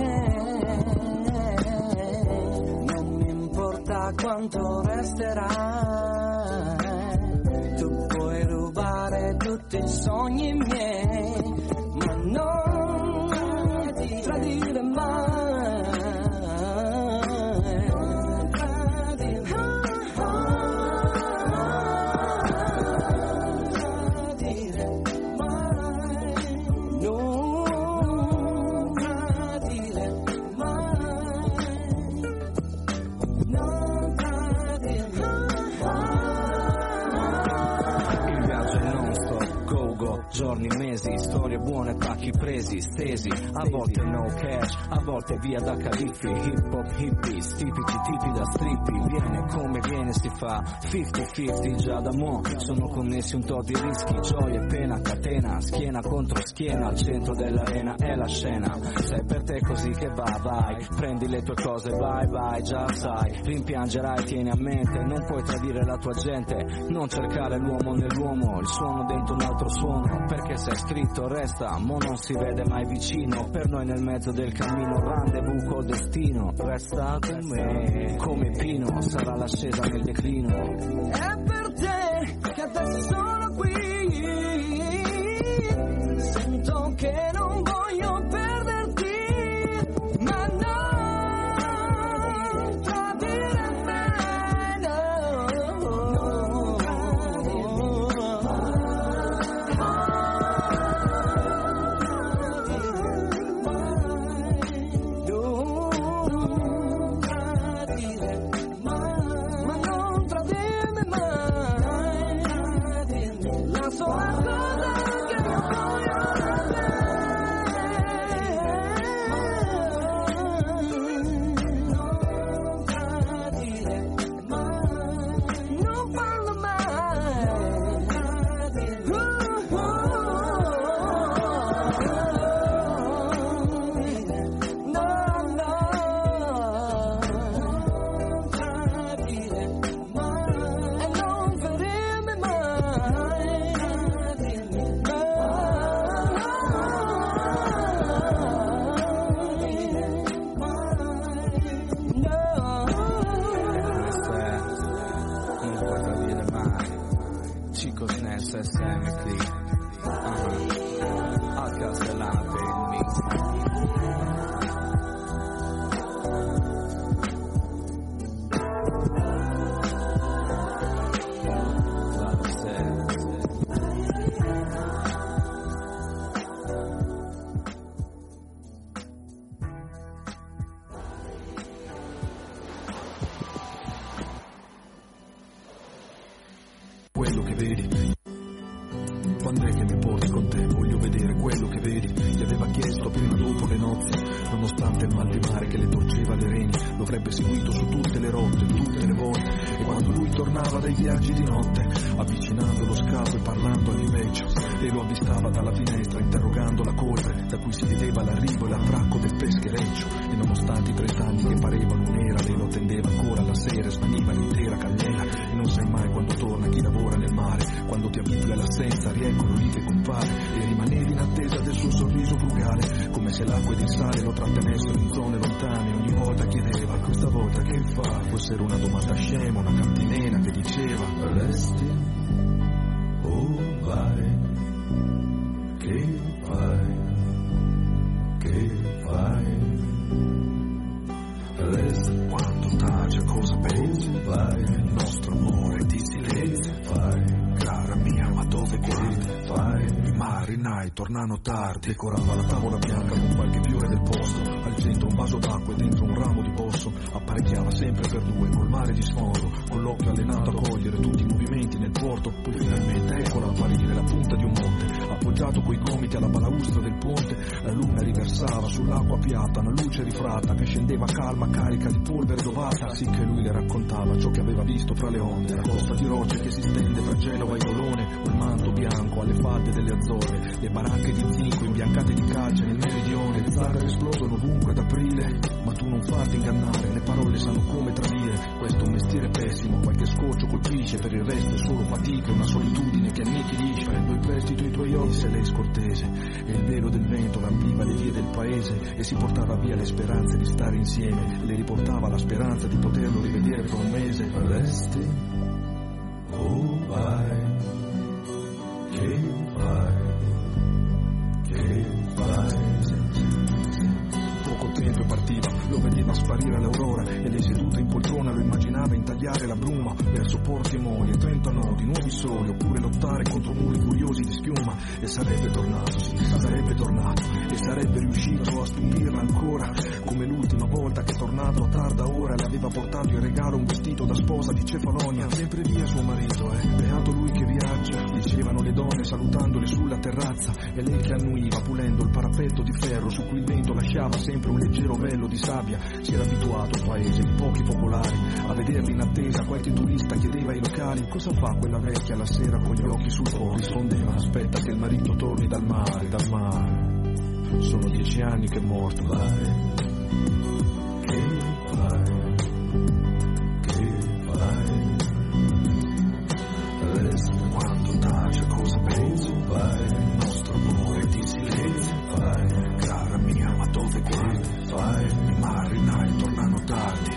Non mi importa quanto resterà, tu puoi rubare tutti i sogni miei, ma non tradire mai, tradire mai, non tradire mai, non tradire mai. Il viaggio è non stop, go go, giorni, mesi, storie buone, pacchi presi, stesi, a volte no cash, a volte via da califfi, hip hop hippies, tipici tipi da strippi, viene come viene si fa, cinquanta cinquanta già da mo', sono connessi un po' di rischi, gioia e pena, catena, schiena contro schiena, al centro dell'arena è la scena, se è per te così che va, vai, prendi le tue cose, vai, vai, già sai, rimpiangerai, tieni a mente, non puoi tradire la tua gente, non cercare l'uomo nell'uomo, il suono dentro un altro suono, perché se è scritto resta, mo non si vede mai vicino, per noi nel mezzo del cammino, rendezvous col destino, resta con me, come Pino, sarà l'ascesa nel declino. È per te che adesso sono qui, sento che non voglio perderti, ma non tradire mai, no, no, quando è che mi porti con te? Voglio vedere quello che vedi. Gli aveva chiesto appena dopo le nozze, nonostante il mal di mare che le torceva le reni, lo avrebbe seguito su tutte le rotte, tutte le volte. E quando lui tornava dai viaggi di notte, avvicinando lo scafo e parlando all'invecchio, e lo avvistava dalla finestra interrogando la colpe da cui si vedeva l'arrivo e l'attracco del peschereccio. E nonostante i trent'anni che parevano un'era, lei lo attendeva ancora alla sera e svaniva l'intera candela. E non sai mai quando torna chi lavora nel mare, quando ti abitui all'assenza, rieccono lì che compare. E rimanevi in attesa del suo sorriso frugale, come se l'acqua ed il sale lo trattenessero in zone lontane. Ogni volta chiedeva, questa volta che fa? Forse era una domanda scema, una cantilena che diceva, resti o vai? Che fai? Che fai? Resta quando tace, cosa pensi? Vai, il nostro amore di silenzio. Fai, cara mia, ma dove guardi? Fai, i marinai tornano tardi. Decorava la tavola bianca con qualche fiore del posto, al centro un vaso d'acqua e dentro un ramo di bosso. Apparecchiava sempre per due col mare di sfondo, con l'occhio allenato a cogliere tutti i movimenti nel porto. Poi finalmente eccola apparire, la punta di un monte, appoggiato coi gomiti alla balaustra del ponte. La luna riversava sull'acqua piatta una luce rifratta che scendeva calma carica di polvere dovata. Sì che lui le raccontava ciò che aveva visto fra le onde, la costa di rocce che si stende fra Genova e Bolone, quel manto bianco alle falde delle Azzorre, le baracche di zinco imbiancate di calce nel meridione, le zagar esplodono ovunque ad aprile. Ma tu non farti ingannare, le parole sanno come tradire, questo è un mestiere pessimo, qualche scoccio colpisce, per il resto è solo fatica, una solitudine che annichilisce. Prendo in prestito i tuoi occhi se lei scortese, e il velo del vento lampiva le vie del paese, e si portava via le speranze di stare insieme, le riportava la speranza di poterlo rivedere fra un mese. Resti o vai? Che fai? Che fai? Poco tempo e partiva, lo vedeva sparire all'aurora, e lei seduta in poltrona lo immaginava intagliare la bruma verso porti e moli e trenta nodi, nuovi soli, oppure lottare contro muri furiosi di schiuma. E sarebbe tornato, sì, sarebbe tornato, e sarebbe riuscito a stupirla ancora, come l'ultima volta che tornato a tarda ora le aveva portato in regalo un vestito da sposa di Cefalonia. Sempre via suo marito, eh, beato lui che viaggia, dicevano le donne salutandole sulla terrazza, e lei che annuiva pulendo il parapetto di ferro su cui il vento lasciava sempre un leggero velo di sabbia. Si era abituato al paese di pochi popolari, a vederli in attesa. Qualche turista chiedeva ai locali, cosa fa quella vecchia la sera con gli occhi sul po'? Rispondeva, aspetta che il marito torni dal mare, dal mare. Sono dieci anni che è morto. Vai, che fai? Che fai? Resta quando tace, cosa pensi? Vai, il nostro amore di silenzio. Vai, cara mia, ma dove guardi? Vai, i marinai tornano tardi.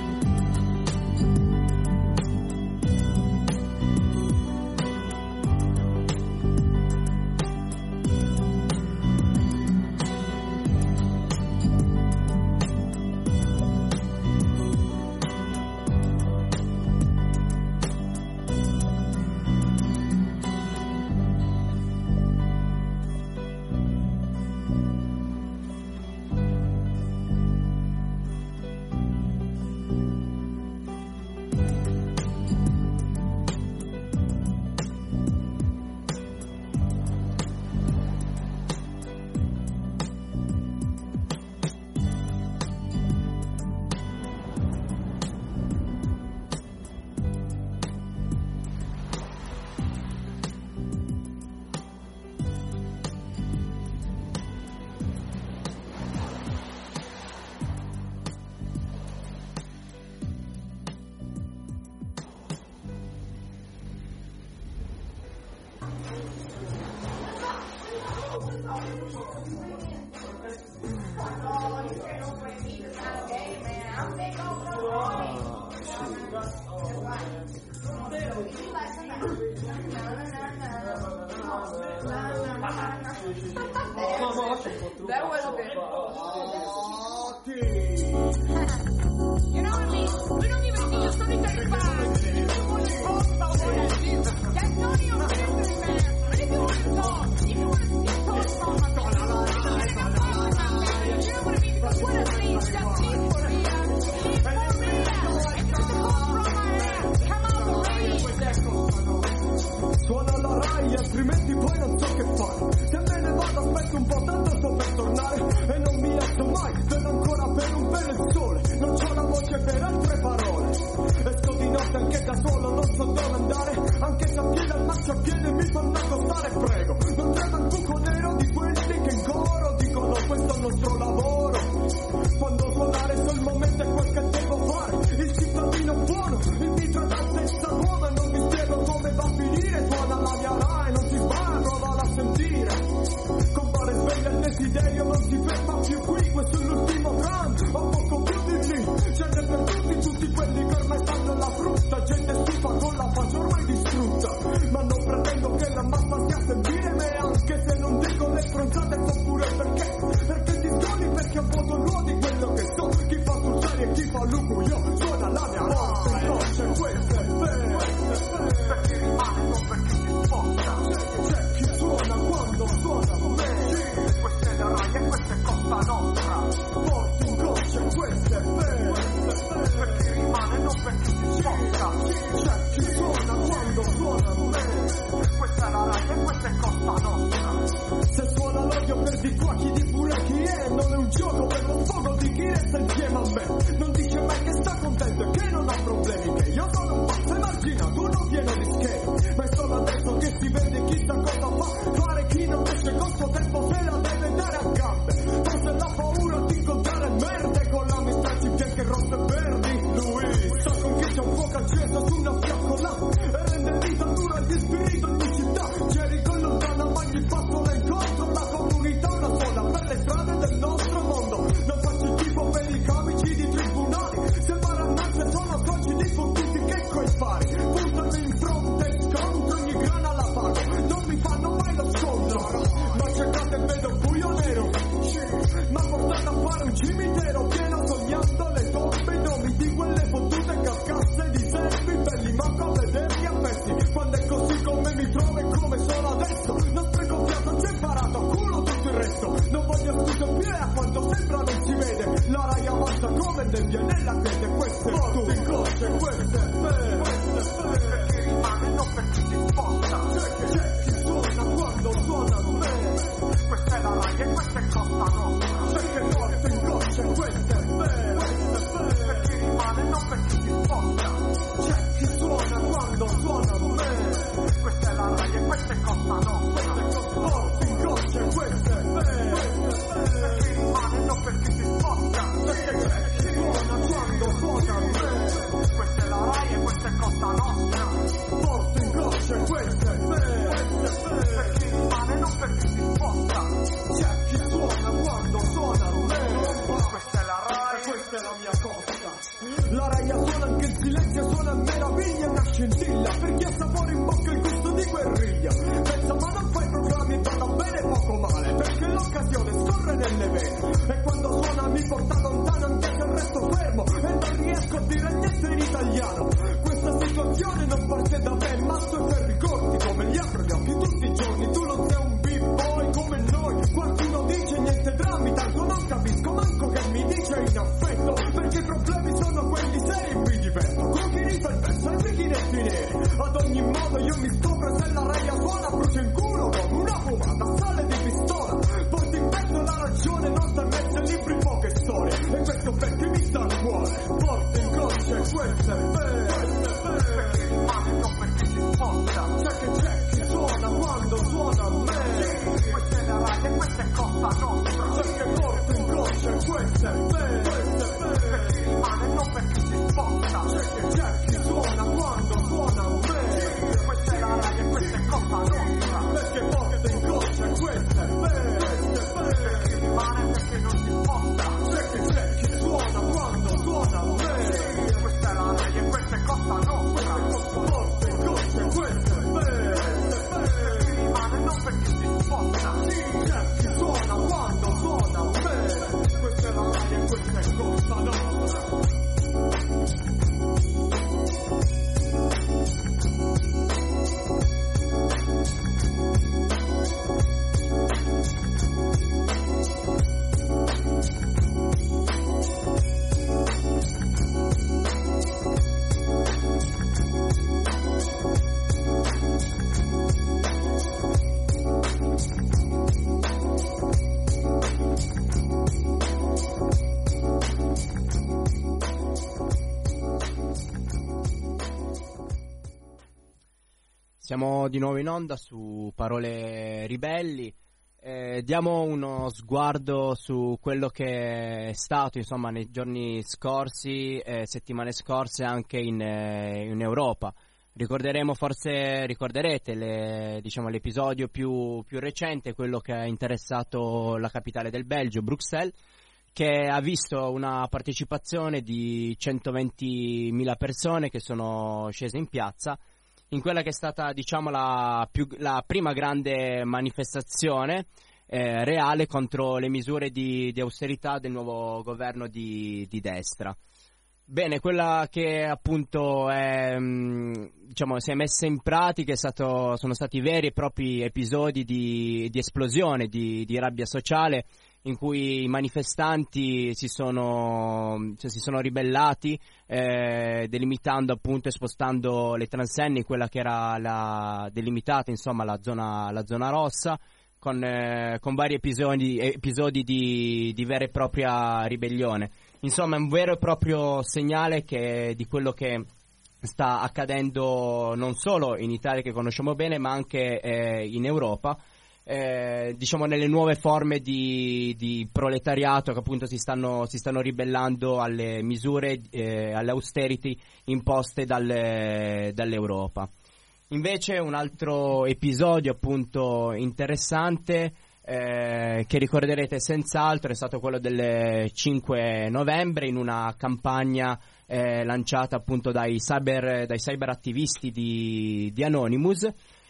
That was a bit. You know what I mean? We don't even need a thirty thirty-five. You want to talk about what that is. That's not even history, man. But if you want to talk, if you want to see talk about my thoughts, you're going to need to go with a please, step team for me. Please, for me, it's just a call from my ass. Come out, please. Suona la Rai, altrimenti poi non so che che fare. Se me ne vado aspetto un po', tanto sto per tornare e non mi lascio mai, vedo ancora per un pelo il sole, non c'ho la voce per altre parole. Esco di notte anche da solo, non so dove andare, anche se a piedi al marciapiede mi fanno accostare, prego. Non trema il buco nero di quelli che in coro dicono questo è il nostro lavoro. Quando suonare sul momento è quel che devo fare, il cittadino buono, il nitro d'altezza nuova, non mi spiego come va a finire, suona la mia rai, non si sbaglia, provala a sentire. Compare sveglia il desiderio, non si ferma più qui, questo è l'ultimo drum, ho poco più di lì, gente per tutti, tutti quelli che ormai stanno alla frutta, gente stufa con la faccia ormai distrutta, ma non pretendo che la mappa stia a sentire me, anche se non dico le stronzate, so pure perché, perché ti scoli, perché ho avuto nuovo di quello che so, chi fa sul serio e chi fa lupo, io suona la mia morte, croce, questo è vero, per chi rimane, non per chi si sposta, c'è chi suona quando suona con me, questa è la Rai e questa è Costa Nostra, porti in croce, questo è vero, per chi rimane, non per chi si sposta, c'è chi suona quando suona con me, questa è la Rai e questa è Costa Nostra, se suona l'odio per di qua chi di pure chi è, non è un gioco per lo sfogo di chi resta insieme a me, non dice mai che sta contento e che non ha problemi, che io sono un pazzo emarginato, uno pieno di schemi, ma è solo adesso che si vede chissà cosa fa, fare chi non esce col suo tempo se la deve dare a gambe, forse la paura di incontrare merde con la mistracci bianche, rosse e verdi, lui sta con chi c'è un fuoco acceso su una fiaccola e rende vita dura gli spiriti di città, Jericho lontana ma gli passo la incontro, la comunità una sola per le strade del nostro mondo, non faccio tipo per i camici di tribunali, se parannanze sono soci di fottuti che coi fari, puntano in fronte e scontro, ogni grana alla pago, non mi fanno mai lo scontro, ma cercate e vedo buio nero, ma portate a fare un cimitero pieno sognando le tombe, i nomi di quelle fottute carcasse di servi, belli manco a vederli a pezzi, quando è così come mi trovo e come sono adesso, non spreco fiato, c'è imparato a culo tutto il resto, non voglio scuse più a quanto sembra non si vede, la Rai avanza come nebbia nella quiete, questo è morto in croce, questo è vero, questo è vero, per chi rimane non per chi si sposta, c'è chi suona quando suona con me, questa è la Rai e questa è Costa Nostra, c'è che morto in croce, questo è vero, questo è vero, per chi rimane non per chi si sposta, c'è chi suona quando suona con me, questa è la Rai e questa è Costa Nostra, morto in croce, questo è vero, per chi rimane non per chi si sposta, c'è chi suona quando suona con me, questa è la Rai e questa è Costa Nostra, morto in croce, questo è vero, per chi rimane non per chi si sposta, c'è chi suona quando suona con me, questa è la Rai e questa è la mia costa, la Rai suona anche il silenzio, suona meraviglia, una scintilla, per chi ha sapore in bocca il gusto di guerriglia, pensa ma non fai programmi, vada bene poco male, perché l'occasione scorre nelle vene, e quando suona mi porta lontano anche se resto fermo, e non riesco a dire niente in italiano, questa situazione non parte da me, mazzo e ferri corti, come gli apro gli occhi tutti i giorni, tu non sei un b-boy come noi, qualcuno dice niente drammi, tanto non capisco manco che mi dice in affetto, perché i problemi sono quelli seri, mi diverto, con chi riflette sempre chi neri, ad ogni modo io mi scopro se la Rai suona, brucia in culo con una fumata, sale di pistola, poi ti invento la ragione, non sta in mezzo ai libri poche storie, e questo perché mi sta al cuore, porta in croce, questo è vero, per chi rimane non per chi si sposta, c'è che c'è chi suona quando suona a me, questa è la Rai e questa è Costa Nostra, c'è che porta in croce, questo è vero, per chi rimane non per chi si sposta, c'è che c'è chi suona quando suona a me, questa è la Rai e questa è Costa Nostra, perché porta in croce, questo è vero, per chi rimane perché non si sposta, c'è che c'è chi suona quando suona a me, questa è la Rai e questa è Costa Nostra, porta in croce, questo è vero, per chi rimane non per chi si sposta, c'è chi suona quando suona a me, questa è la Rai e siamo di nuovo in onda su Parole Ribelli. Eh, diamo uno sguardo su quello che è stato, insomma, nei giorni scorsi, eh, settimane scorse anche in, eh, in Europa. Ricorderemo, forse ricorderete le, diciamo, l'episodio più, più recente, quello che ha interessato la capitale del Belgio, Bruxelles, che ha visto una partecipazione di centoventimila persone che sono scese in piazza in quella che è stata, diciamo, la, più, la prima grande manifestazione eh, reale contro le misure di, di austerità del nuovo governo di, di destra. Bene, quella che appunto è, diciamo, si è messa in pratica è stato, sono stati veri e propri episodi di, di esplosione, di, di rabbia sociale, in cui i manifestanti si sono, cioè, si sono ribellati, eh, delimitando appunto e spostando le transenne in quella che era la delimitata, insomma, la zona, la zona rossa, con, eh, con vari episodi, episodi di, di vera e propria ribellione. Insomma, è un vero e proprio segnale che, di quello che sta accadendo non solo in Italia, che conosciamo bene, ma anche eh, in Europa. Eh, diciamo nelle nuove forme di, di proletariato che appunto si stanno, si stanno ribellando alle misure, eh, alle austerity imposte dalle, dall'Europa. Invece un altro episodio appunto interessante, eh, che ricorderete senz'altro, è stato quello del cinque novembre, in una campagna eh, lanciata appunto dai cyber, dai cyber attivisti di, di Anonymous.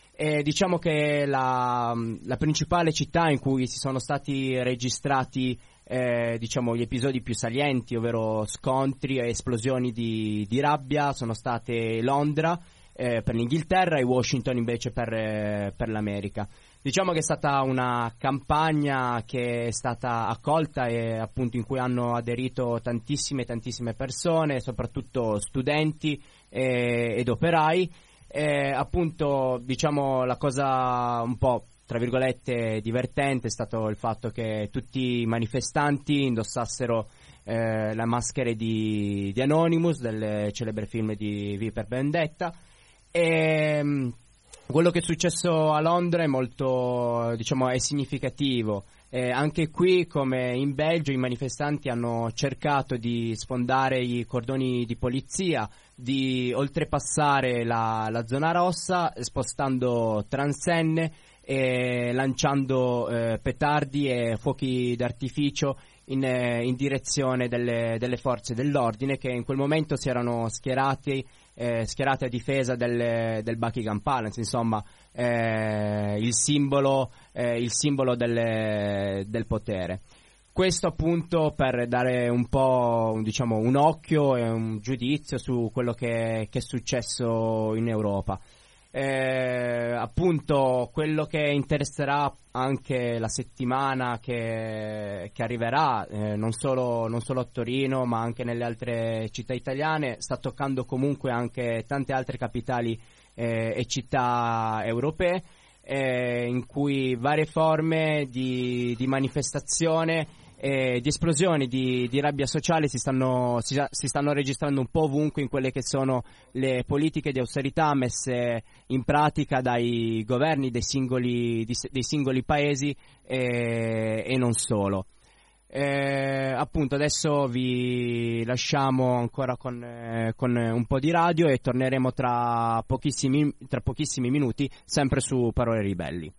E diciamo che la, la principale città in cui si sono stati registrati eh, diciamo, gli episodi più salienti, ovvero scontri e esplosioni di, di rabbia, sono state Londra eh, per l'Inghilterra e Washington invece per, eh, per l'America. Diciamo che è stata una campagna che è stata accolta e appunto in cui hanno aderito tantissime tantissime persone, soprattutto studenti eh, ed operai. E appunto, diciamo, la cosa un po' tra virgolette divertente è stato il fatto che tutti i manifestanti indossassero eh, le maschere di, di Anonymous, del celebre film di V per Vendetta. E mh, quello che è successo a Londra è molto, diciamo, è significativo. Eh, anche qui, come in Belgio, i manifestanti hanno cercato di sfondare i cordoni di polizia, di oltrepassare la, la zona rossa, spostando transenne e lanciando eh, petardi e fuochi d'artificio in, eh, in direzione delle, delle forze dell'ordine, che in quel momento si erano schierati eh, schierate a difesa del, del Buckingham Palace, insomma eh, il simbolo, eh, il simbolo del, del potere. Questo appunto per dare un po', diciamo, un occhio e un giudizio su quello che, che è successo in Europa. Eh, appunto quello che interesserà anche la settimana che, che arriverà, eh, non solo, non solo a Torino ma anche nelle altre città italiane, sta toccando comunque anche tante altre capitali eh, e città europee, eh, in cui varie forme di, di manifestazione e di esplosioni di, di rabbia sociale si stanno, si, si stanno registrando un po' ovunque in quelle che sono le politiche di austerità messe in pratica dai governi dei singoli, di, dei singoli paesi e, e non solo. Eh, appunto adesso vi lasciamo ancora con, eh, con un po' di radio e torneremo tra pochissimi, tra pochissimi minuti sempre su Parole Ribelli.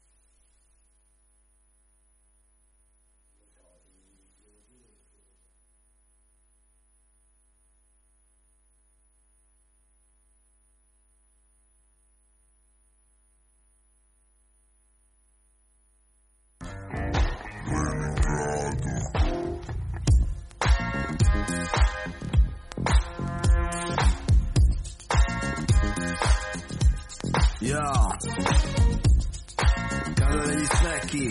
Yo, casa degli specchi,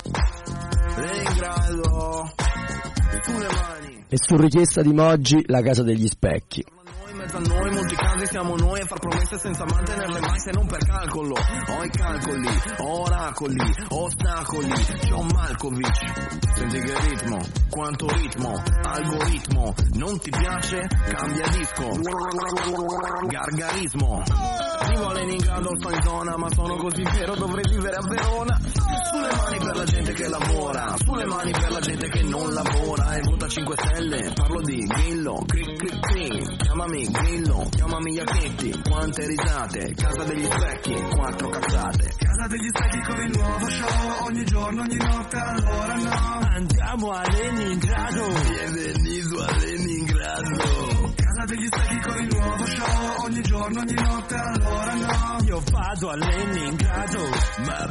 Leningrado, sulle mani. E su richiesta di Moggi, la casa degli specchi. In mezzo a noi, in molti casi siamo noi a far promesse senza mantenerle mai, se non per calcolo. Ho i calcoli, ho oracoli, ho ostacoli, c'ho Malkovich. Senti che ritmo, quanto ritmo, algoritmo. Non ti piace? Cambia disco. Gargarismo. Vivo a Leningrado, sto in zona, ma sono così vero, dovrei vivere a Verona. Sulle mani per la gente che lavora, sulle mani per la gente che non lavora e vota cinque stelle. Parlo di Grillo, cric cric cric, chiamami Grillo, chiamami Iacchetti. Quante risate, casa degli specchi, quattro cazzate. Casa degli specchi con il nuovo show, ogni giorno, ogni notte, allora no. Andiamo a Leningrado, bienvenido a Leningrado. Casa degli specchi con il nuovo show, ogni giorno, ogni notte, allora no. Io vado a Leningrado, ma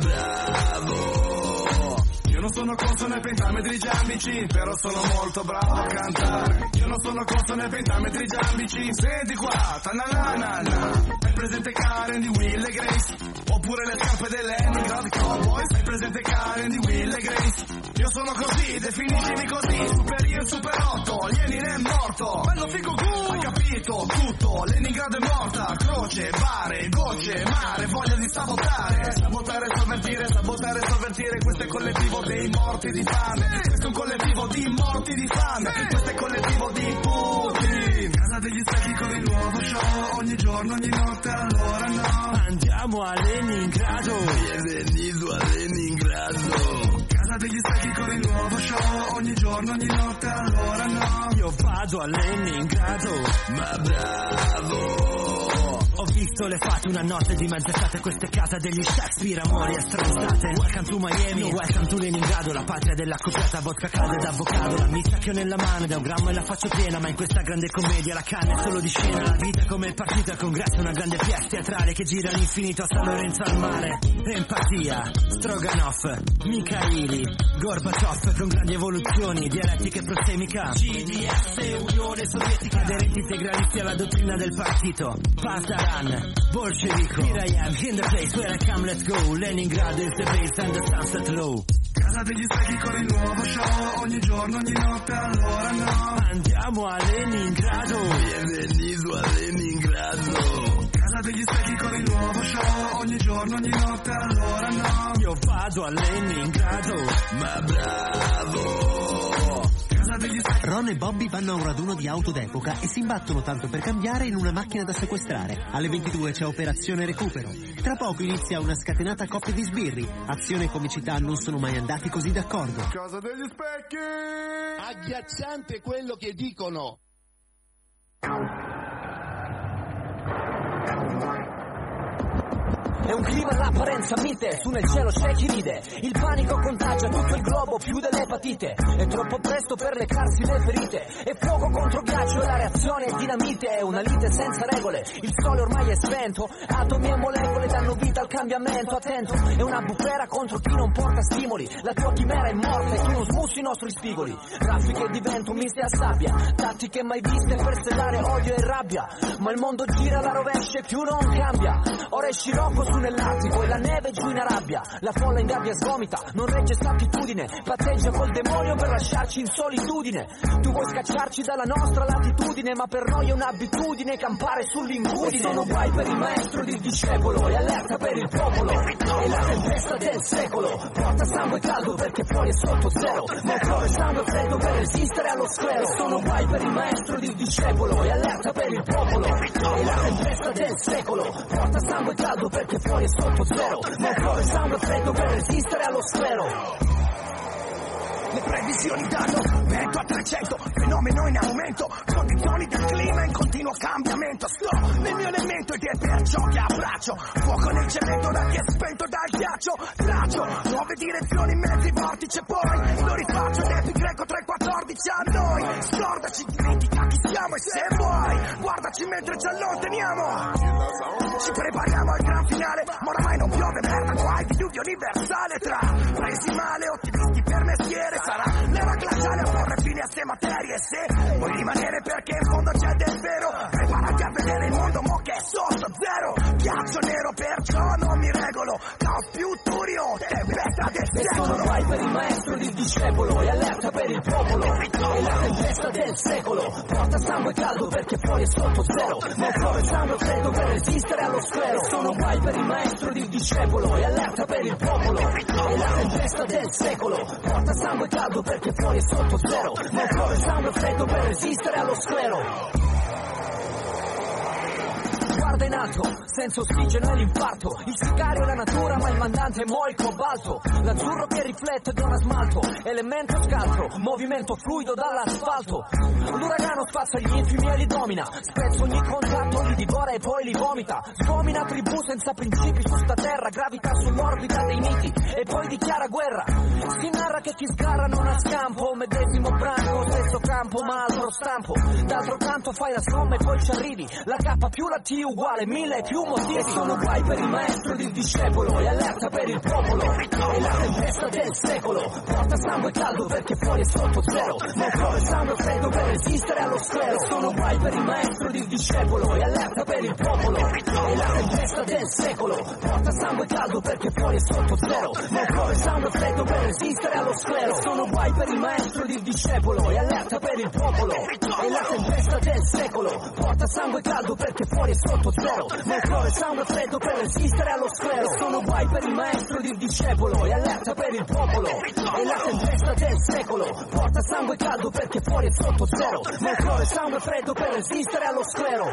bravo. Io non sono corso nei pentametri giambici, però sono molto bravo a cantare. Io non sono corso nei pentametri giambici, senti qua, tananana. Hai presente Karen di Will e Grace? Oppure le scarpe delle Leningrad Cowboys? Hai presente Karen di Will e Grace? Io sono così, definiscimi così, super io e super otto, Lenin è morto, bello figo cool, hai capito tutto, Leningrado è morta, croce, bare, gocce, mare, voglia di sabotare, sabotare, sovvertire, sabotare, sovvertire, questo è il collettivo dei morti di fame, questo è un collettivo di morti di fame, questo è il collettivo di Putin. Casa degli specchi con il nuovo show, ogni giorno, ogni notte, allora no. Andiamo a Leningrado, bienvenido a Leningrado. Casa degli specchi con il nuovo show, ogni giorno, ogni notte, allora no. Io vado a Leningrado, ma bravo. Ho visto le fate una notte di mezz'estate, queste case degli Shakespeare, amori e stronzate. Welcome to Miami, welcome to Leningrado, la patria della copiata vodka calda ed avocado. La mizza che ho nella mano da un grammo e la faccio piena, ma in questa grande commedia la canna è solo di scena. La vita è come il partito al congresso, una grande pièce teatrale che gira all'infinito a San Lorenzo al mare. Empatia, Stroganov, Mikhaili, Gorbaciov con grandi evoluzioni, dialettiche prosemica, C D S, Unione Sovietica, aderenti integralisti alla dottrina del partito, Pasta Bolscevico. Here I am, in the place where I come, let's go. Leningrad is the base and the sunset low. Casa degli specchi con il nuovo show, ogni giorno, ogni notte, allora no. Andiamo a Leningrado, bienvenido a Leningrado. Casa degli specchi con il nuovo show, ogni giorno, ogni notte, allora no. Io vado a Leningrado, ma bravo. Ron e Bobby vanno a un raduno di auto d'epoca e si imbattono tanto per cambiare in una macchina da sequestrare. Alle ventidue c'è operazione recupero. Tra poco inizia una scatenata coppia di sbirri. Azione e comicità non sono mai andati così d'accordo. Casa degli specchi! Agghiacciante quello che dicono. È un clima all'apparenza mite, su nel cielo c'è chi ride. Il panico contagia tutto il globo più dell'epatite. È troppo presto per lecarsi le ferite. È fuoco contro ghiaccio e la reazione è dinamite. È una lite senza regole, il sole ormai è spento. Atomi e molecole danno vita al cambiamento. Attento, è una bufera contro chi non porta stimoli. La tua chimera è morta e tu non smussi i nostri spigoli. Raffiche di vento miste a sabbia, tattiche mai viste per sedare odio e rabbia. Ma il mondo gira alla rovescia e più non cambia. Ora è scirocco su nell'Artico e la neve giù in Arabia. La folla in gabbia sgomita, non regge sta attitudine. Patteggia col demonio per lasciarci in solitudine. Tu vuoi scacciarci dalla nostra latitudine, ma per noi è un'abitudine campare sull'incudine. Sono guai per il maestro di discepolo e allerta per il popolo. È la tempesta del secolo, porta sangue caldo perché fuori è sotto zero. Ma il cuore sangue freddo per resistere allo sclero. Sono guai per il maestro di discepolo e allerta per il popolo. È la tempesta del secolo, porta sangue caldo perché fuori è sotto zero. Ma il cuore sangue freddo per resistere allo sclero. Le previsioni danno vento a trecento, fenomeno in aumento, condizioni del clima in continuo cambiamento. Sto nel mio elemento ed è perciò che abbraccio fuoco nel cemento da chi è spento dal ghiaccio. Traccio nuove direzioni, mezzi, vortice, poi lo rifaccio l'epi greco tre quattordici a noi. Scordaci, dimentica chi siamo e se vuoi guardaci mentre ci allontaniamo. Ci prepariamo al gran finale, ma oramai non piove merda, guai di diluvio universale. Tra presi male, ottimisti per mestiere, sarà l'era glaciale a porre fine a ste materie. Se vuoi rimanere perché in fondo c'è del vero, preparati a vedere il mondo mo che è sotto zero. Ghiaccio nero perciò non mi regolo, caos più turio, tempesta del secolo. Sono guai per il maestro di discepolo e allerta per il popolo. È la tempesta del secolo, porta sangue caldo perché fuori è sotto zero. Ma il cuore sangue freddo per resistere allo sclero. Sono guai per il maestro di discepolo e allerta per il popolo. È la tempesta del secolo, porta sangue caldo perché fuori è sotto zero. Ma il cuore sangue freddo per resistere allo sclero. guarda in alto, senza ossigeno e l'infarto. Il sicario è la natura, ma il mandante è mo' il cobalto. L'azzurro che riflette dona smalto, elemento scaltro, movimento fluido dall'asfalto. L'uragano spazza gli infimi e li domina, spezza ogni contatto, li divora e poi li vomita. Sgomina tribù senza principi su sta terra, gravita sull'orbita dei miti e poi dichiara guerra. Si narra che chi sgarra non ha scampo, medesimo branco, stesso campo ma altro stampo. D'altro canto fai la somma e poi ci arrivi, la K più la T uguale mille e più motivi. E sono guai per il maestro ed il discepolo, e allerta per il popolo, è la tempesta del secolo. Porta sangue caldo perché fuori è sotto zero, ma cuore sangue freddo per resistere allo sclero. E sono guai per il maestro ed il discepolo, e allerta per il popolo, è la tempesta del secolo. Porta sangue caldo perché fuori è sotto zero, ma cuore sangue freddo per resistere allo sclero. Sono guai per il maestro ed il discepolo, e allerta per il popolo, è la tempesta del secolo. Porta sangue caldo perché fuori è sotto zero, ma cuore sangue freddo per resistere allo sclero. Sono guai per il maestro ed il discepolo, e allerta per il popolo, è la tempesta del secolo. Porta sangue caldo perché fuori è sotto zero, ma cuore sangue freddo per resistere allo sclero.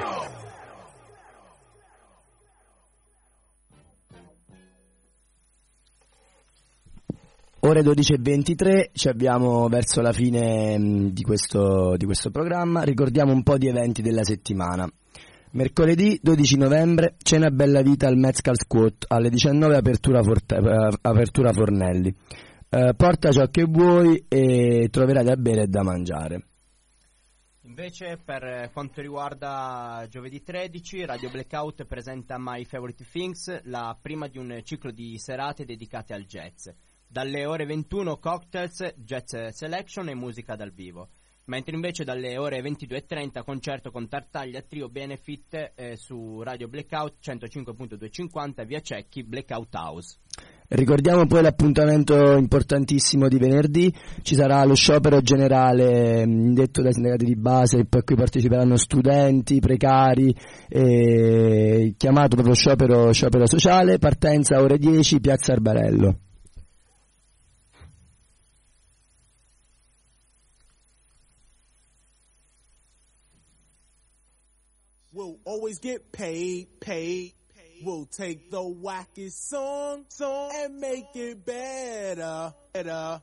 Ore dodici e ventitré, ci abbiamo verso la fine mh, di, questo, di questo programma. Ricordiamo un po' di eventi della settimana. Mercoledì dodici novembre, cena Bella Vita al Mezcal Squat, alle diciannove apertura, Forte, uh, apertura Fornelli. Uh, porta ciò che vuoi e troverai da bere e da mangiare. Invece per quanto riguarda giovedì tredici, Radio Blackout presenta My Favorite Things, la prima di un ciclo di serate dedicate al jazz. Dalle ore ventuno cocktails, jazz selection e musica dal vivo. Mentre invece dalle ore ventidue e trenta concerto con Tartaglia Trio Benefit eh, su Radio Blackout centocinque virgola duecentocinquanta via Cecchi Blackout House. Ricordiamo poi l'appuntamento importantissimo di venerdì, ci sarà lo sciopero generale indetto dai sindacati di base, a cui parteciperanno studenti, precari, eh, chiamato proprio sciopero, sciopero sociale, partenza ore dieci, Piazza Arbarello. We'll always get paid, paid. We'll take the wackest song, song and make it better, better.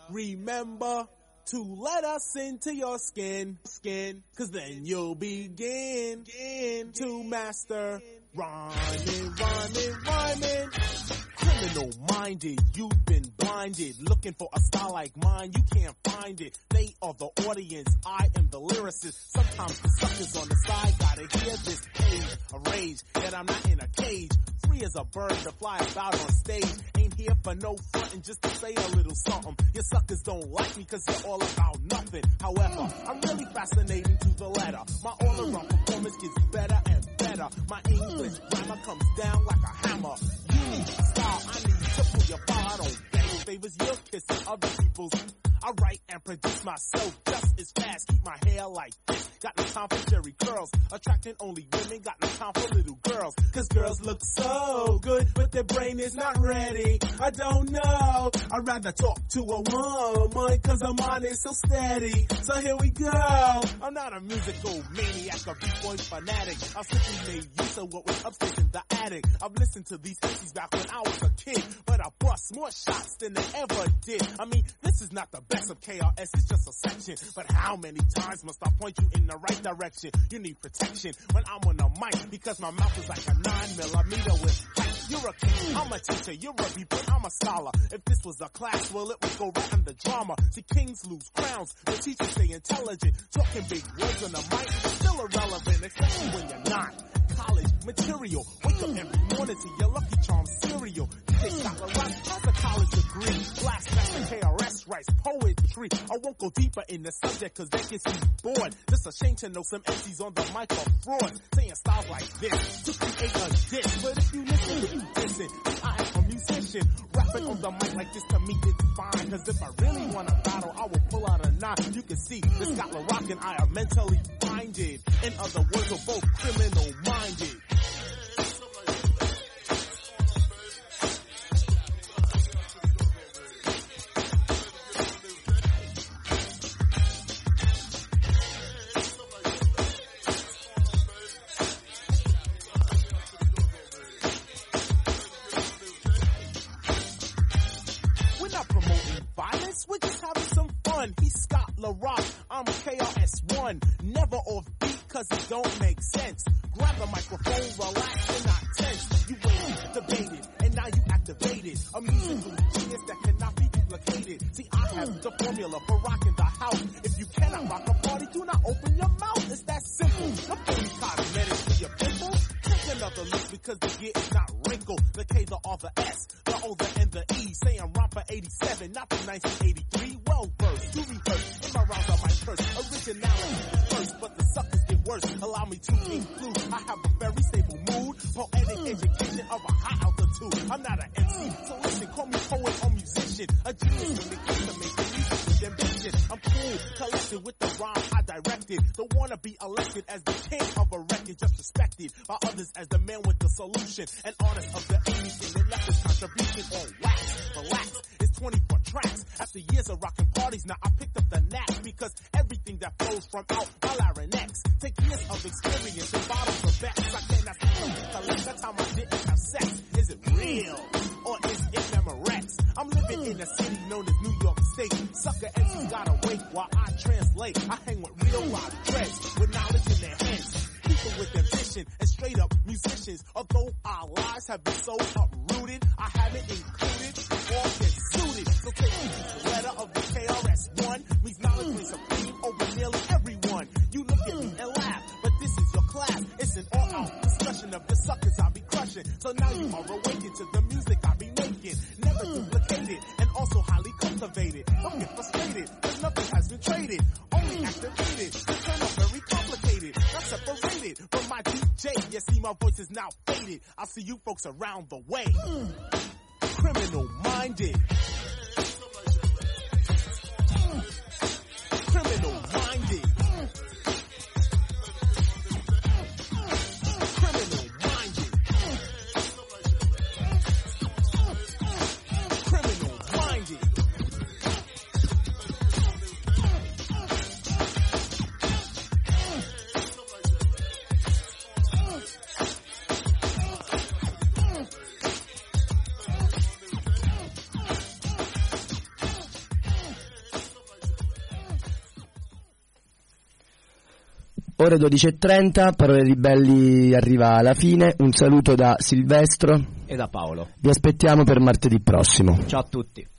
Remember to let us into your skin, skin, cause then you'll begin, begin to master rhyming, rhyming, rhyming. Criminal minded, you've been blinded, looking for a style like mine, you can't find it. They are the audience, I am the lyricist. Sometimes the suckers on the side gotta hear this page of rage, that I'm not in a cage. Free as a bird to fly about on stage. Ain't here for no frontin', just to say a little something. Your suckers don't like me cause you're all about nothing. However, I'm really fascinating to the letter. My all-around performance gets better and better. My English grammar comes down like a hammer. Unique style, I need to pull your file. I don't beg favors, you're kissing other people's. I write and produce myself just as fast. Keep my hair like this. Got no time for Jerry curls. Attracting only women. Got no time for little girls. Cause girls look so good, but their brain is not ready. I don't know. I'd rather talk to a woman. Cause I'm on it so steady. So here we go. I'm not a musical maniac or b-boy fanatic. I simply made use of what was upstairs in the attic. I've listened to these M Cs back when I was a kid. But I bust more shots than they ever did. I mean, this is not the best of K R S, it's just a section. But how many times must I point you in the right direction? You need protection when I'm on the mic, because my mouth is like a nine millimeter with height. You're a king, I'm a teacher, you're a beeper, I'm a scholar. If this was a class, well, it would go right under drama. See, kings lose crowns, the teachers stay intelligent. Talking big words on the mic, still irrelevant, especially when you're not. College material, wake up every morning to your Lucky Charms cereal. D J Scott LaRock has a college degree. Blast Master K R S writes poetry. I won't go deeper in the subject cause that gets you bored. Just a shame to know some M Cs on the mic are fraud. Saying styles like this to create a diss. But if you listen, you listen. I am a musician. Rapping on the mic like this to me it's fine. Cause if I really want to battle, I will pull out a nine. You can see the Scott LaRock and I are mentally minded. In other words, we're both criminal minded. violence, we're just having some fun. He's Scott LaRock, I'm K R S One. Never off beat, cause it don't make sense. Grab the microphone, relax and not tense. You waited, debated, and now you activated. A musical genius that cannot be duplicated. See, I have the formula for rocking the house. If you cannot rock a party, do not open your mouth. It's that simple. The phony cosmetics for your pimples. Take another look because the gear is not wrinkled. The K, the R, the S, the O, the N, the E. Say I'm rhyme for eighty-seven, not for nineteen eighty-three. Well versed, to rehearse. In my rounds, I might curse. Originality is first, but the suckers get worse. Allow me to include. I have a very stable mood. Poetic education of a high altitude. I'm not an M C, so listen, call me poet or musician. A genius when it comes to making music with ambition. I'm cool, collected with the rhyme I directed. Don't wanna be elected as the king of a record, just respected by others as the man with the solution. An artist of the eighties and left his contribution on wax. Relax, it's twenty-four tracks. After years of rocking parties, now I picked up the knack because everything that flows from out my larynx. Take years of experience and bottles of backs. I cannot collect the time I didn't have sex. Is it real or is it Memorex? I'm living in a city known as New York State. Sucker M Cs gotta wait while I translate. I hang with real live dreads with knowledge in their hands. People with ambition and straight up musicians. Although our lives have been so uprooted, I haven't included all been suited. So take the letter of the K R S One means knowledge reigns supreme over nearly everyone. You look at me and laugh, but this is your class. It's an all-out discussion of the suckers I'll be crushing. So now you are awakened to the music I be making. Never duplicated and also highly cultivated. Don't get frustrated, cause nothing has been traded. Only activated, to turn up very complicated. Not separated from my D J. You see my voice is now faded. I'll see you folks around the way. Mm. Criminal minded. Mm. Criminal minded. Mm. Criminal minded. Criminal minded. Ore dodici e trenta, Parole Ribelli arriva alla fine. Un saluto da Silvestro e da Paolo. Vi aspettiamo per martedì prossimo. Ciao a tutti.